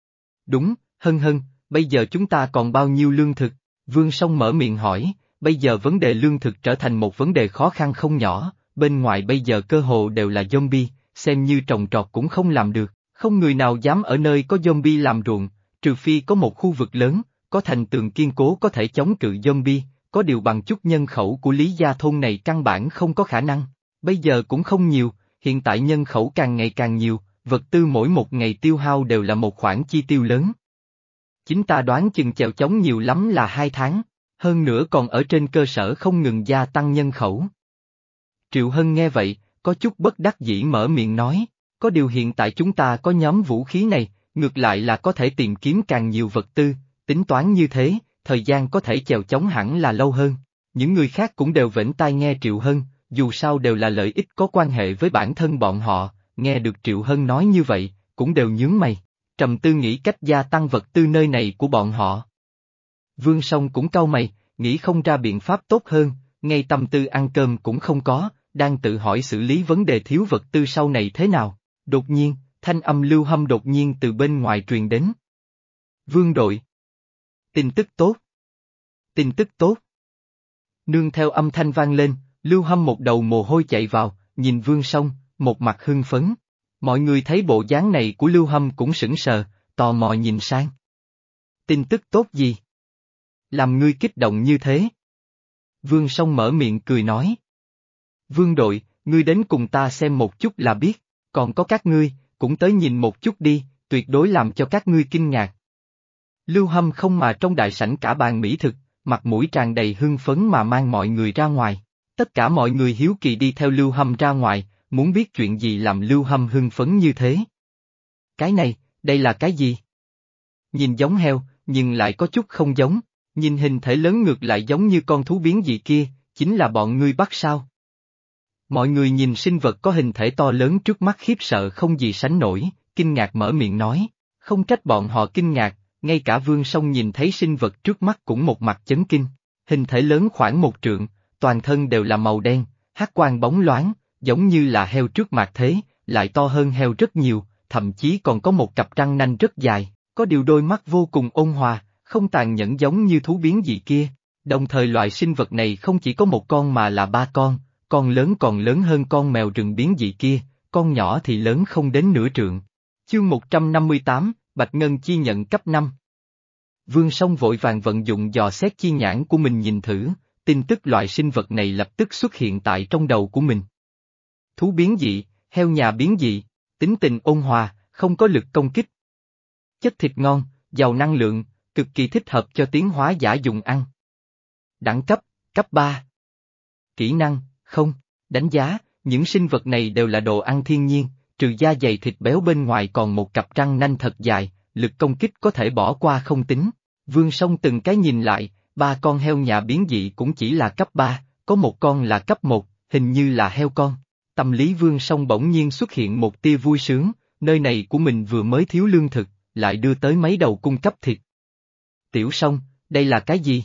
Đúng, Hân Hân, bây giờ chúng ta còn bao nhiêu lương thực? Vương Song mở miệng hỏi, bây giờ vấn đề lương thực trở thành một vấn đề khó khăn không nhỏ, bên ngoài bây giờ cơ hồ đều là zombie, xem như trồng trọt cũng không làm được, không người nào dám ở nơi có zombie làm ruộng, trừ phi có một khu vực lớn, có thành tường kiên cố có thể chống cự zombie, có điều bằng chút nhân khẩu của Lý Gia thôn này căn bản không có khả năng, bây giờ cũng không nhiều, hiện tại nhân khẩu càng ngày càng nhiều, vật tư mỗi một ngày tiêu hao đều là một khoản chi tiêu lớn. Chính ta đoán chừng chèo chống nhiều lắm là hai tháng, hơn nữa còn ở trên cơ sở không ngừng gia tăng nhân khẩu. Triệu Hân nghe vậy, có chút bất đắc dĩ mở miệng nói, có điều hiện tại chúng ta có nhóm vũ khí này, ngược lại là có thể tìm kiếm càng nhiều vật tư, tính toán như thế, thời gian có thể chèo chống hẳn là lâu hơn. Những người khác cũng đều vểnh tai nghe Triệu Hân, dù sao đều là lợi ích có quan hệ với bản thân bọn họ, nghe được Triệu Hân nói như vậy, cũng đều nhướng mày, trầm tư nghĩ cách gia tăng vật tư nơi này của bọn họ. Vương Song cũng cau mày, nghĩ không ra biện pháp tốt hơn, ngay tâm tư ăn cơm cũng không có, đang tự hỏi xử lý vấn đề thiếu vật tư sau này thế nào. Đột nhiên, thanh âm Lưu Hâm đột nhiên từ bên ngoài truyền đến. Vương đội. Tin tức tốt. Tin tức tốt. Nương theo âm thanh vang lên, Lưu Hâm một đầu mồ hôi chạy vào, nhìn Vương Song, một mặt hưng phấn. Mọi người thấy bộ dáng này của Lưu Hâm cũng sững sờ, tò mò nhìn sang. Tin tức tốt gì? Làm ngươi kích động như thế? Vương Song mở miệng cười nói. Vương đội, ngươi đến cùng ta xem một chút là biết, còn có các ngươi, cũng tới nhìn một chút đi, tuyệt đối làm cho các ngươi kinh ngạc. Lưu Hâm không mà trong đại sảnh cả bàn mỹ thực, mặt mũi tràn đầy hưng phấn mà mang mọi người ra ngoài. Tất cả mọi người hiếu kỳ đi theo Lưu Hâm ra ngoài, muốn biết chuyện gì làm Lưu Hâm hưng phấn như thế. Cái này, đây là cái gì? Nhìn giống heo, nhưng lại có chút không giống, nhìn hình thể lớn ngược lại giống như con thú biến dị kia, chính là bọn ngươi bắt sao? Mọi người nhìn sinh vật có hình thể to lớn trước mắt khiếp sợ không gì sánh nổi, kinh ngạc mở miệng nói, không trách bọn họ kinh ngạc, ngay cả Vương Song nhìn thấy sinh vật trước mắt cũng một mặt chấn kinh, hình thể lớn khoảng một trượng, toàn thân đều là màu đen, hắc quang bóng loáng, giống như là heo trước mặt thế, lại to hơn heo rất nhiều, thậm chí còn có một cặp răng nanh rất dài, có điều đôi mắt vô cùng ôn hòa, không tàn nhẫn giống như thú biến dị kia, đồng thời loại sinh vật này không chỉ có một con mà là ba con. Con lớn còn lớn hơn con mèo rừng biến dị kia, con nhỏ thì lớn không đến nửa trượng. Chương một trăm năm mươi tám, Bạch Ngân chi nhận cấp năm. Vương Song vội vàng vận dụng dò xét chi nhãn của mình nhìn thử, tin tức loại sinh vật này lập tức xuất hiện tại trong đầu của mình. Thú biến dị, heo nhà biến dị, tính tình ôn hòa, không có lực công kích. Chất thịt ngon, giàu năng lượng, cực kỳ thích hợp cho tiến hóa giả dùng ăn. Đẳng cấp, cấp ba. Kỹ năng, không, đánh giá, những sinh vật này đều là đồ ăn thiên nhiên, trừ da dày thịt béo bên ngoài còn một cặp răng nanh thật dài, lực công kích có thể bỏ qua không tính. Vương Song từng cái nhìn lại, ba con heo nhà biến dị cũng chỉ là cấp ba, có một con là cấp một, hình như là heo con. Tâm lý Vương Song bỗng nhiên xuất hiện một tia vui sướng, nơi này của mình vừa mới thiếu lương thực, lại đưa tới mấy đầu cung cấp thịt. Tiểu Song, đây là cái gì?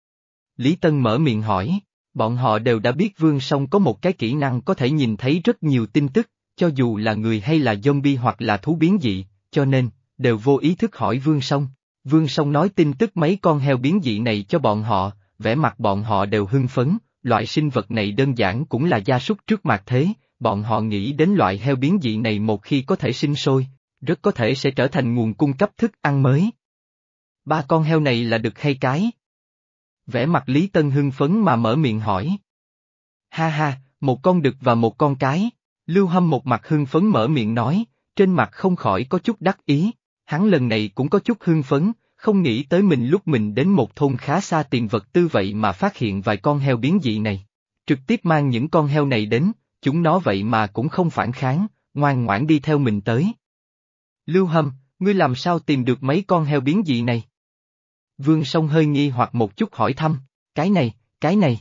Lý Tân mở miệng hỏi, bọn họ đều đã biết Vương Song có một cái kỹ năng có thể nhìn thấy rất nhiều tin tức, cho dù là người hay là zombie hoặc là thú biến dị, cho nên, đều vô ý thức hỏi Vương Song. Vương Song nói tin tức mấy con heo biến dị này cho bọn họ, vẻ mặt bọn họ đều hưng phấn, loại sinh vật này đơn giản cũng là gia súc trước mặt thế, bọn họ nghĩ đến loại heo biến dị này một khi có thể sinh sôi, rất có thể sẽ trở thành nguồn cung cấp thức ăn mới. Ba con heo này là đực hay cái? Vẻ mặt Lý Tân hưng phấn mà mở miệng hỏi. Ha ha, một con đực và một con cái, Lưu Hâm một mặt hưng phấn mở miệng nói, trên mặt không khỏi có chút đắc ý, hắn lần này cũng có chút hưng phấn, không nghĩ tới mình lúc mình đến một thôn khá xa tiền vật tư vậy mà phát hiện vài con heo biến dị này. Trực tiếp mang những con heo này đến, chúng nó vậy mà cũng không phản kháng, ngoan ngoãn đi theo mình tới. Lưu Hâm, ngươi làm sao tìm được mấy con heo biến dị này? Vương Song hơi nghi hoặc một chút hỏi thăm, cái này, cái này.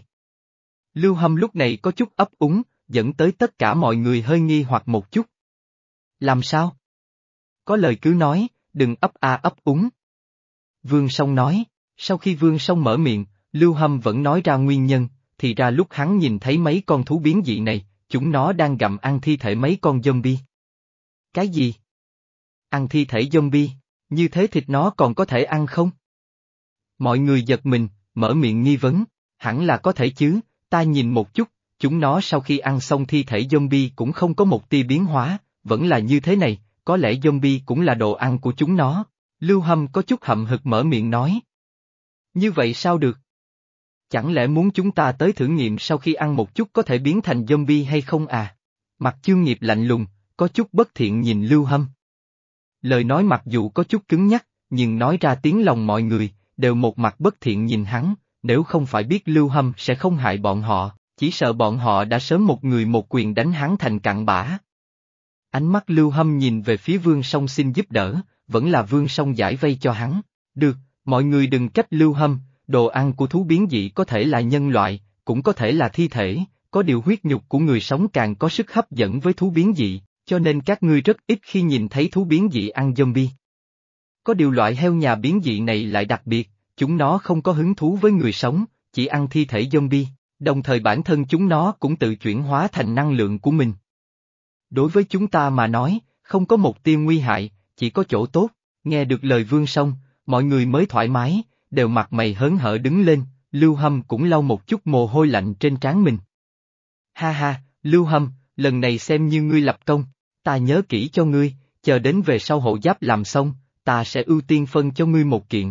Lưu Hâm lúc này có chút ấp úng, dẫn tới tất cả mọi người hơi nghi hoặc một chút. Làm sao? Có lời cứ nói, đừng ấp a ấp úng. Vương Song nói, sau khi Vương Song mở miệng, Lưu Hâm vẫn nói ra nguyên nhân, thì ra lúc hắn nhìn thấy mấy con thú biến dị này, chúng nó đang gặm ăn thi thể mấy con zombie. Cái gì? Ăn thi thể zombie, như thế thịt nó còn có thể ăn không? Mọi người giật mình, mở miệng nghi vấn, hẳn là có thể chứ, ta nhìn một chút, chúng nó sau khi ăn xong thi thể zombie cũng không có một tia biến hóa, vẫn là như thế này, có lẽ zombie cũng là đồ ăn của chúng nó. Lưu Hâm có chút hậm hực mở miệng nói. Như vậy sao được? Chẳng lẽ muốn chúng ta tới thử nghiệm sau khi ăn một chút có thể biến thành zombie hay không à? Mặt Chương Nghiệp lạnh lùng, có chút bất thiện nhìn Lưu Hâm. Lời nói mặc dù có chút cứng nhắc, nhưng nói ra tiếng lòng mọi người, đều một mặt bất thiện nhìn hắn, nếu không phải biết Lưu Hâm sẽ không hại bọn họ, chỉ sợ bọn họ đã sớm một người một quyền đánh hắn thành cặn bã. Ánh mắt Lưu Hâm nhìn về phía Vương Song xin giúp đỡ, vẫn là Vương Song giải vây cho hắn. Được, mọi người đừng trách Lưu Hâm, đồ ăn của thú biến dị có thể là nhân loại, cũng có thể là thi thể, có điều huyết nhục của người sống càng có sức hấp dẫn với thú biến dị, cho nên các ngươi rất ít khi nhìn thấy thú biến dị ăn zombie. Có điều loại heo nhà biến dị này lại đặc biệt, chúng nó không có hứng thú với người sống, chỉ ăn thi thể zombie, đồng thời bản thân chúng nó cũng tự chuyển hóa thành năng lượng của mình. Đối với chúng ta mà nói, không có một tia nguy hại, chỉ có chỗ tốt. Nghe được lời Vương Song, mọi người mới thoải mái, đều mặt mày hớn hở đứng lên, Lưu Hâm cũng lau một chút mồ hôi lạnh trên trán mình. Ha ha, Lưu Hâm, lần này xem như ngươi lập công, ta nhớ kỹ cho ngươi, chờ đến về sau hộ giáp làm xong, ta sẽ ưu tiên phân cho ngươi một kiện.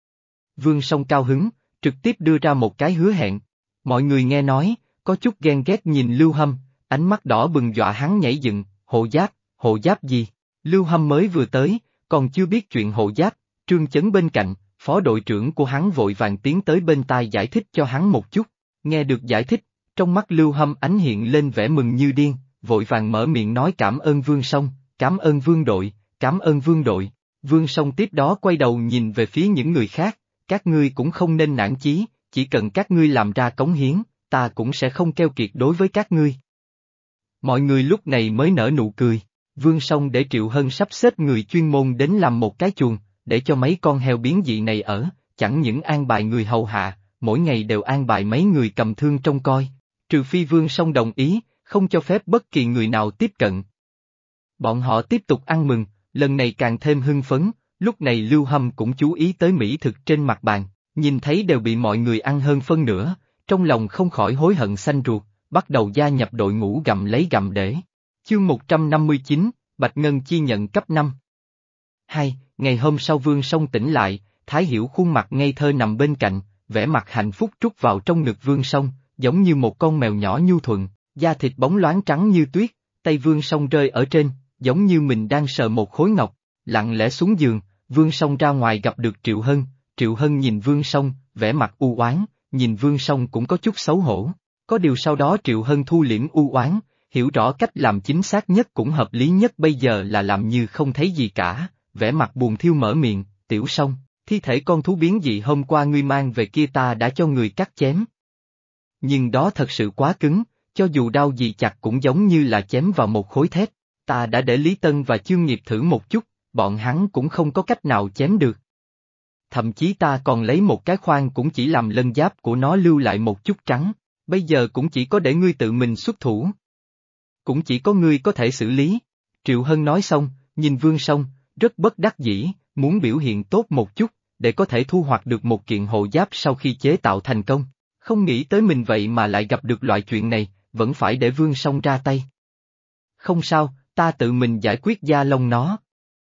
Vương Song cao hứng, trực tiếp đưa ra một cái hứa hẹn. Mọi người nghe nói, có chút ghen ghét nhìn Lưu Hâm, ánh mắt đỏ bừng dọa hắn nhảy dựng, hộ giáp, hộ giáp gì? Lưu Hâm mới vừa tới, còn chưa biết chuyện hộ giáp, Trương Chấn bên cạnh, phó đội trưởng của hắn vội vàng tiến tới bên tai giải thích cho hắn một chút. Nghe được giải thích, trong mắt Lưu Hâm ánh hiện lên vẻ mừng như điên, vội vàng mở miệng nói cảm ơn Vương Song, cảm ơn Vương đội, cảm ơn Vương đội. Vương Song tiếp đó quay đầu nhìn về phía những người khác, các ngươi cũng không nên nản chí, chỉ cần các ngươi làm ra cống hiến, ta cũng sẽ không keo kiệt đối với các ngươi. Mọi người lúc này mới nở nụ cười, Vương Song để Triệu Hân sắp xếp người chuyên môn đến làm một cái chuồng, để cho mấy con heo biến dị này ở, chẳng những an bài người hầu hạ, mỗi ngày đều an bài mấy người cầm thương trông coi, trừ phi Vương Song đồng ý, không cho phép bất kỳ người nào tiếp cận. Bọn họ tiếp tục ăn mừng, lần này càng thêm hưng phấn, lúc này Lưu Hâm cũng chú ý tới mỹ thực trên mặt bàn, nhìn thấy đều bị mọi người ăn hơn phân nửa, trong lòng không khỏi hối hận xanh ruột, bắt đầu gia nhập đội ngũ gặm lấy gặm để. Chương một trăm năm mươi chín, Bạch Ngân Chi nhận cấp năm. Hai, ngày hôm sau Vương Song tỉnh lại, Thái Hiểu khuôn mặt ngây thơ nằm bên cạnh, vẻ mặt hạnh phúc trút vào trong ngực Vương Song, giống như một con mèo nhỏ nhu thuận, da thịt bóng loáng trắng như tuyết, tay Vương Song rơi ở trên, giống như mình đang sờ một khối ngọc, lặng lẽ xuống giường, Vương Song ra ngoài gặp được Triệu Hân, Triệu Hân nhìn Vương Song, vẻ mặt u oán, nhìn Vương Song cũng có chút xấu hổ, có điều sau đó Triệu Hân thu liễm u oán, hiểu rõ cách làm chính xác nhất cũng hợp lý nhất bây giờ là làm như không thấy gì cả, vẻ mặt buồn thiêu mở miệng, Tiểu Song, thi thể con thú biến dị hôm qua ngươi mang về kia ta đã cho người cắt chém. Nhưng đó thật sự quá cứng, cho dù đau gì chặt cũng giống như là chém vào một khối thép. Ta đã để Lý Tân và Chương Nghiệp thử một chút, bọn hắn cũng không có cách nào chém được. Thậm chí ta còn lấy một cái khoan cũng chỉ làm lân giáp của nó lưu lại một chút trắng, bây giờ cũng chỉ có để ngươi tự mình xuất thủ. Cũng chỉ có ngươi có thể xử lý. Triệu Hân nói xong, nhìn Vương Song, rất bất đắc dĩ, muốn biểu hiện tốt một chút, để có thể thu hoạch được một kiện hộ giáp sau khi chế tạo thành công. Không nghĩ tới mình vậy mà lại gặp được loại chuyện này, vẫn phải để Vương Song ra tay. Không sao, ta tự mình giải quyết da lông nó.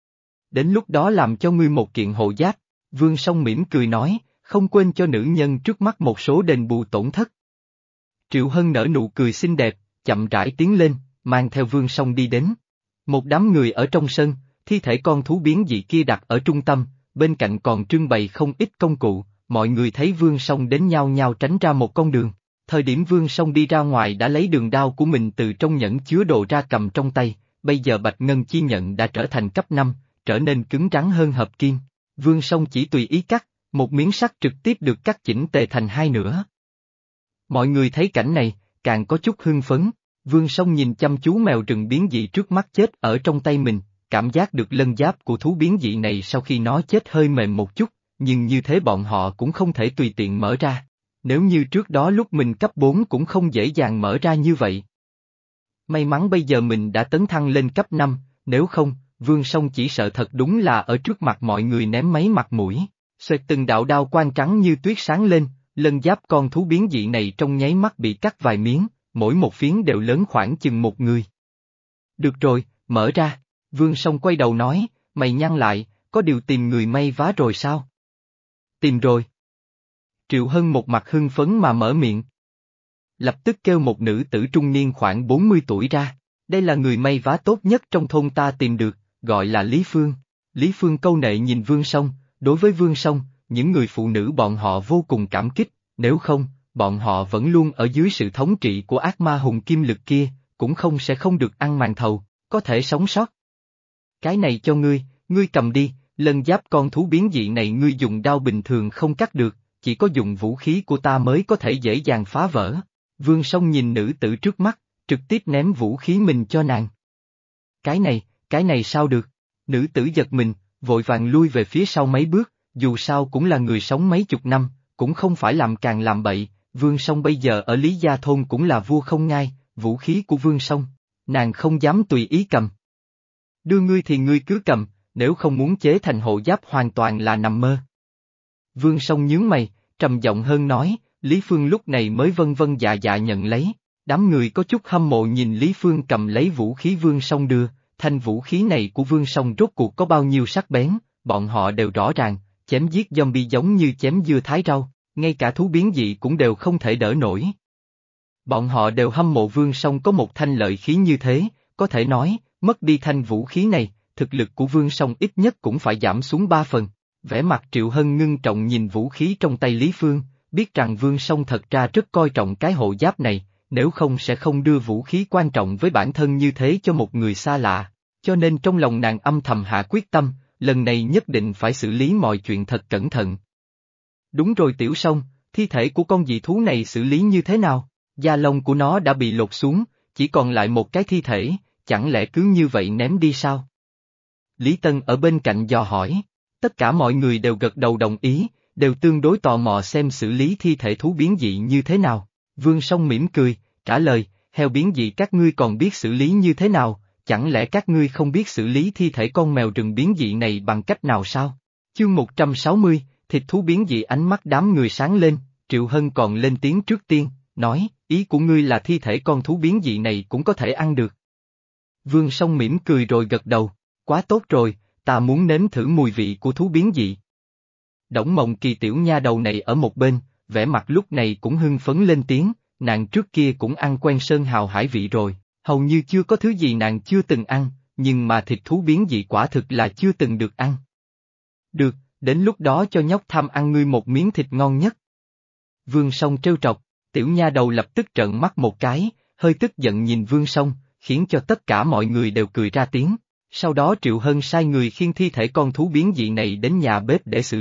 Đến lúc đó làm cho ngươi một kiện hộ giáp, Vương Song mỉm cười nói, không quên cho nữ nhân trước mắt một số đền bù tổn thất. Triệu Hân nở nụ cười xinh đẹp, chậm rãi tiến lên, mang theo Vương Song đi đến. Một đám người ở trong sân, thi thể con thú biến dị kia đặt ở trung tâm, bên cạnh còn trưng bày không ít công cụ, mọi người thấy Vương Song đến nhao nhao tránh ra một con đường. Thời điểm Vương Song đi ra ngoài đã lấy đường đao của mình từ trong nhẫn chứa đồ ra cầm trong tay, bây giờ Bạch Ngân chi nhận đã trở thành cấp năm, trở nên cứng rắn hơn hợp kim. Vương Song chỉ tùy ý cắt, một miếng sắt trực tiếp được cắt chỉnh tề thành hai nửa. Mọi người thấy cảnh này, càng có chút hưng phấn. Vương Song nhìn chăm chú mèo rừng biến dị trước mắt chết ở trong tay mình, cảm giác được lân giáp của thú biến dị này sau khi nó chết hơi mềm một chút, nhưng như thế bọn họ cũng không thể tùy tiện mở ra. Nếu như trước đó lúc mình cấp bốn cũng không dễ dàng mở ra như vậy. May mắn bây giờ mình đã tấn thăng lên cấp năm, nếu không, Vương Song chỉ sợ thật đúng là ở trước mặt mọi người ném mấy mặt mũi. Xoẹt từng đạo đao quang trắng như tuyết sáng lên, lân giáp con thú biến dị này trong nháy mắt bị cắt vài miếng, mỗi một phiến đều lớn khoảng chừng một người. Được rồi, mở ra. Vương Song quay đầu nói, mày nhăn lại, có điều tìm người may vá rồi sao? Tìm rồi. Triệu Hân một mặt hưng phấn mà mở miệng. Lập tức kêu một nữ tử trung niên khoảng bốn mươi tuổi ra, đây là người may vá tốt nhất trong thôn ta tìm được, gọi là Lý Phương. Lý Phương câu nệ nhìn Vương Song, đối với Vương Song, những người phụ nữ bọn họ vô cùng cảm kích, nếu không, bọn họ vẫn luôn ở dưới sự thống trị của ác ma hùng kim lực kia, cũng không sẽ không được ăn màn thầu, có thể sống sót. Cái này cho ngươi, ngươi cầm đi, lân giáp con thú biến dị này ngươi dùng đao bình thường không cắt được, chỉ có dùng vũ khí của ta mới có thể dễ dàng phá vỡ. Vương Song nhìn nữ tử trước mắt, trực tiếp ném vũ khí mình cho nàng. Cái này, cái này sao được? Nữ tử giật mình, vội vàng lui về phía sau mấy bước, dù sao cũng là người sống mấy chục năm, cũng không phải làm càng làm bậy, Vương Song bây giờ ở Lý Gia Thôn cũng là vua không ngai, vũ khí của Vương Song, nàng không dám tùy ý cầm. Đưa ngươi thì ngươi cứ cầm, nếu không muốn chế thành hộ giáp hoàn toàn là nằm mơ. Vương Song nhướng mày, trầm giọng hơn nói, Lý Phương lúc này mới vân vân dạ dạ nhận lấy, đám người có chút hâm mộ nhìn Lý Phương cầm lấy vũ khí Vương Song đưa, thanh vũ khí này của Vương Song rốt cuộc có bao nhiêu sắc bén, bọn họ đều rõ ràng, chém giết zombie giống như chém dưa thái rau, ngay cả thú biến dị cũng đều không thể đỡ nổi. Bọn họ đều hâm mộ Vương Song có một thanh lợi khí như thế, có thể nói, mất đi thanh vũ khí này, thực lực của Vương Song ít nhất cũng phải giảm xuống ba phần. Vẻ mặt Triệu Hân ngưng trọng nhìn vũ khí trong tay Lý Phương, biết rằng Vương Song thật ra rất coi trọng cái hộ giáp này, nếu không sẽ không đưa vũ khí quan trọng với bản thân như thế cho một người xa lạ, cho nên trong lòng nàng âm thầm hạ quyết tâm, lần này nhất định phải xử lý mọi chuyện thật cẩn thận. Đúng rồi Tiểu Song, thi thể của con dị thú này xử lý như thế nào? Da lông của nó đã bị lột xuống, chỉ còn lại một cái thi thể, chẳng lẽ cứ như vậy ném đi sao? Lý Tân ở bên cạnh dò hỏi. Tất cả mọi người đều gật đầu đồng ý, đều tương đối tò mò xem xử lý thi thể thú biến dị như thế nào. Vương Song mỉm cười, trả lời, heo biến dị các ngươi còn biết xử lý như thế nào, chẳng lẽ các ngươi không biết xử lý thi thể con mèo rừng biến dị này bằng cách nào sao? Chương một trăm sáu mươi, thịt thú biến dị. Ánh mắt đám người sáng lên, Triệu Hân còn lên tiếng trước tiên, nói, ý của ngươi là thi thể con thú biến dị này cũng có thể ăn được. Vương Song mỉm cười rồi gật đầu, quá tốt rồi. Ta muốn nếm thử mùi vị của thú biến dị. Đổng Mộng Kỳ tiểu nha đầu này ở một bên, vẻ mặt lúc này cũng hưng phấn lên tiếng, nàng trước kia cũng ăn quen sơn hào hải vị rồi, hầu như chưa có thứ gì nàng chưa từng ăn, nhưng mà thịt thú biến dị quả thực là chưa từng được ăn. Được, đến lúc đó cho nhóc tham ăn ngươi một miếng thịt ngon nhất. Vương Song trêu trọc, tiểu nha đầu lập tức trợn mắt một cái, hơi tức giận nhìn Vương Song, khiến cho tất cả mọi người đều cười ra tiếng. Sau đó Triệu Hân sai người khiêng thi thể con thú biến dị này đến nhà bếp để xử lý,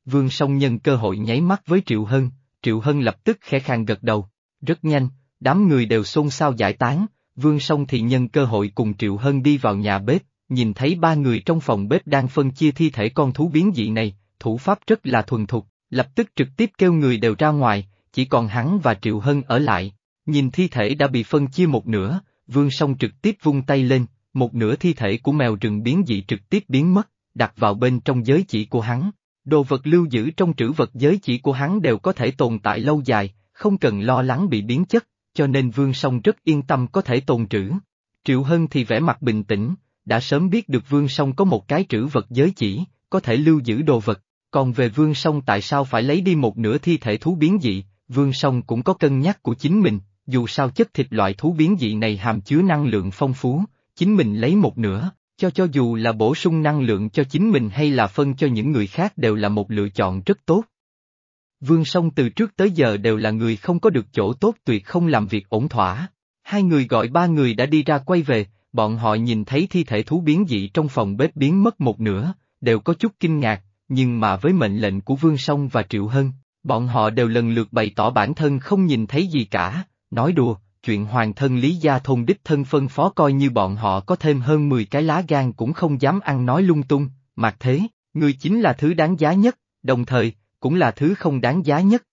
Vương Song nhân cơ hội nháy mắt với Triệu Hân, Triệu Hân lập tức khẽ khàng gật đầu. Rất nhanh, đám người đều xôn xao giải tán, Vương Song thì nhân cơ hội cùng Triệu Hân đi vào nhà bếp, nhìn thấy ba người trong phòng bếp đang phân chia thi thể con thú biến dị này, thủ pháp rất là thuần thục, lập tức trực tiếp kêu người đều ra ngoài, chỉ còn hắn và Triệu Hân ở lại. Nhìn thi thể đã bị phân chia một nửa, Vương Song trực tiếp vung tay lên, một nửa thi thể của mèo rừng biến dị trực tiếp biến mất, đặt vào bên trong giới chỉ của hắn. Đồ vật lưu giữ trong trữ vật giới chỉ của hắn đều có thể tồn tại lâu dài, không cần lo lắng bị biến chất, cho nên Vương Song rất yên tâm có thể tồn trữ. Triệu Hân thì vẻ mặt bình tĩnh, đã sớm biết được Vương Song có một cái trữ vật giới chỉ, có thể lưu giữ đồ vật, còn về Vương Song tại sao phải lấy đi một nửa thi thể thú biến dị, Vương Song cũng có cân nhắc của chính mình, dù sao chất thịt loại thú biến dị này hàm chứa năng lượng phong phú, chính mình lấy một nửa, cho cho dù là bổ sung năng lượng cho chính mình hay là phân cho những người khác đều là một lựa chọn rất tốt. Vương Song từ trước tới giờ đều là người không có được chỗ tốt tuyệt không làm việc ổn thỏa. Hai người gọi ba người đã đi ra quay về, bọn họ nhìn thấy thi thể thú biến dị trong phòng bếp biến mất một nửa, đều có chút kinh ngạc, nhưng mà với mệnh lệnh của Vương Song và Triệu Hân, bọn họ đều lần lượt bày tỏ bản thân không nhìn thấy gì cả, nói đùa, chuyện hoàng thân Lý Gia Thôn đích thân phân phó coi như bọn họ có thêm hơn mười cái lá gan cũng không dám ăn nói lung tung, mặc thế, người chính là thứ đáng giá nhất, đồng thời, cũng là thứ không đáng giá nhất.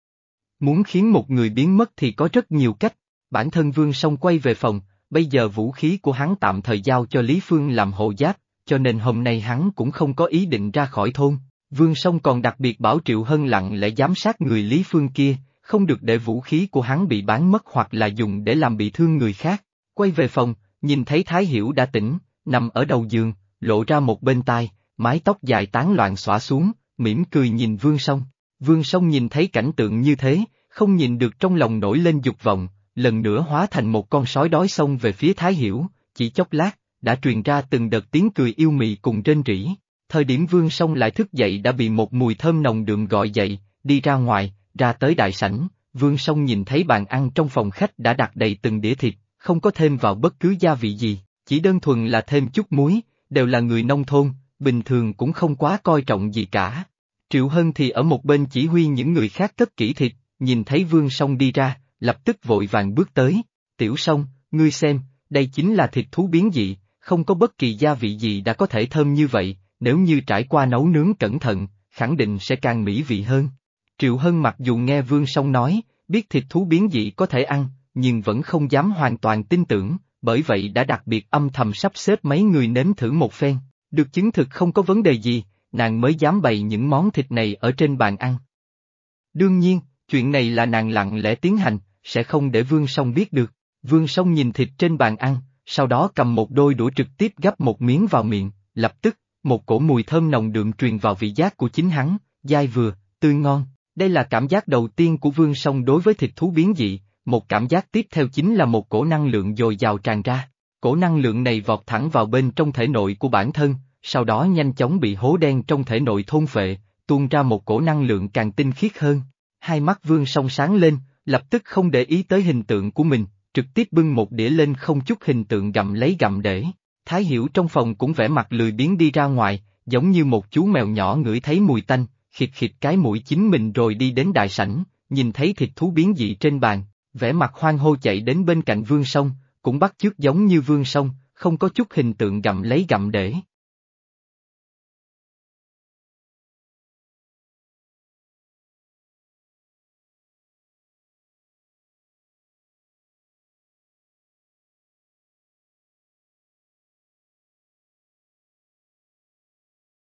Muốn khiến một người biến mất thì có rất nhiều cách, bản thân Vương Song quay về phòng, bây giờ vũ khí của hắn tạm thời giao cho Lý Phương làm hộ giáp, cho nên hôm nay hắn cũng không có ý định ra khỏi thôn. Vương Song còn đặc biệt bảo Triệu Hân lặng lẽ giám sát người Lý Phương kia, không được để vũ khí của hắn bị bán mất hoặc là dùng để làm bị thương người khác. Quay về phòng, nhìn thấy Thái Hiểu đã tỉnh, nằm ở đầu giường, lộ ra một bên tai, mái tóc dài tán loạn xõa xuống, mỉm cười nhìn Vương Song. Vương Song nhìn thấy cảnh tượng như thế, không nhìn được trong lòng nổi lên dục vọng, lần nữa hóa thành một con sói đói xông về phía Thái Hiểu, chỉ chốc lát, đã truyền ra từng đợt tiếng cười yêu mị cùng rên rỉ. Thời điểm Vương Song lại thức dậy đã bị một mùi thơm nồng đượm gọi dậy, đi ra ngoài, ra tới đại sảnh, Vương Song nhìn thấy bàn ăn trong phòng khách đã đặt đầy từng đĩa thịt, không có thêm vào bất cứ gia vị gì, chỉ đơn thuần là thêm chút muối, đều là người nông thôn, bình thường cũng không quá coi trọng gì cả. Triệu Hân thì ở một bên chỉ huy những người khác cất kỹ thịt, nhìn thấy Vương Song đi ra, lập tức vội vàng bước tới, Tiểu Song, ngươi xem, đây chính là thịt thú biến dị, không có bất kỳ gia vị gì đã có thể thơm như vậy, nếu như trải qua nấu nướng cẩn thận, khẳng định sẽ càng mỹ vị hơn. Triệu Hân mặc dù nghe Vương Song nói, biết thịt thú biến dị có thể ăn, nhưng vẫn không dám hoàn toàn tin tưởng, bởi vậy đã đặc biệt âm thầm sắp xếp mấy người nếm thử một phen, được chứng thực không có vấn đề gì, nàng mới dám bày những món thịt này ở trên bàn ăn. Đương nhiên, chuyện này là nàng lặng lẽ tiến hành, sẽ không để Vương Song biết được. Vương Song nhìn thịt trên bàn ăn, sau đó cầm một đôi đũa trực tiếp gắp một miếng vào miệng, lập tức, một cổ mùi thơm nồng đượm truyền vào vị giác của chính hắn, dai vừa, tươi ngon. Đây là cảm giác đầu tiên của Vương Song đối với thịt thú biến dị, một cảm giác tiếp theo chính là một cổ năng lượng dồi dào tràn ra. Cổ năng lượng này vọt thẳng vào bên trong thể nội của bản thân, sau đó nhanh chóng bị hố đen trong thể nội thôn phệ, tuôn ra một cổ năng lượng càng tinh khiết hơn. Hai mắt Vương Song sáng lên, lập tức không để ý tới hình tượng của mình, trực tiếp bưng một đĩa lên không chút hình tượng gặm lấy gặm để. Thái Hiểu trong phòng cũng vẻ mặt lười biếng đi ra ngoài, giống như một chú mèo nhỏ ngửi thấy mùi tanh, khịt khịt cái mũi chính mình rồi đi đến đại sảnh, nhìn thấy thịt thú biến dị trên bàn, vẻ mặt hoang hô chạy đến bên cạnh Vương Song, cũng bắt chước giống như Vương Song, không có chút hình tượng gặm lấy gặm để.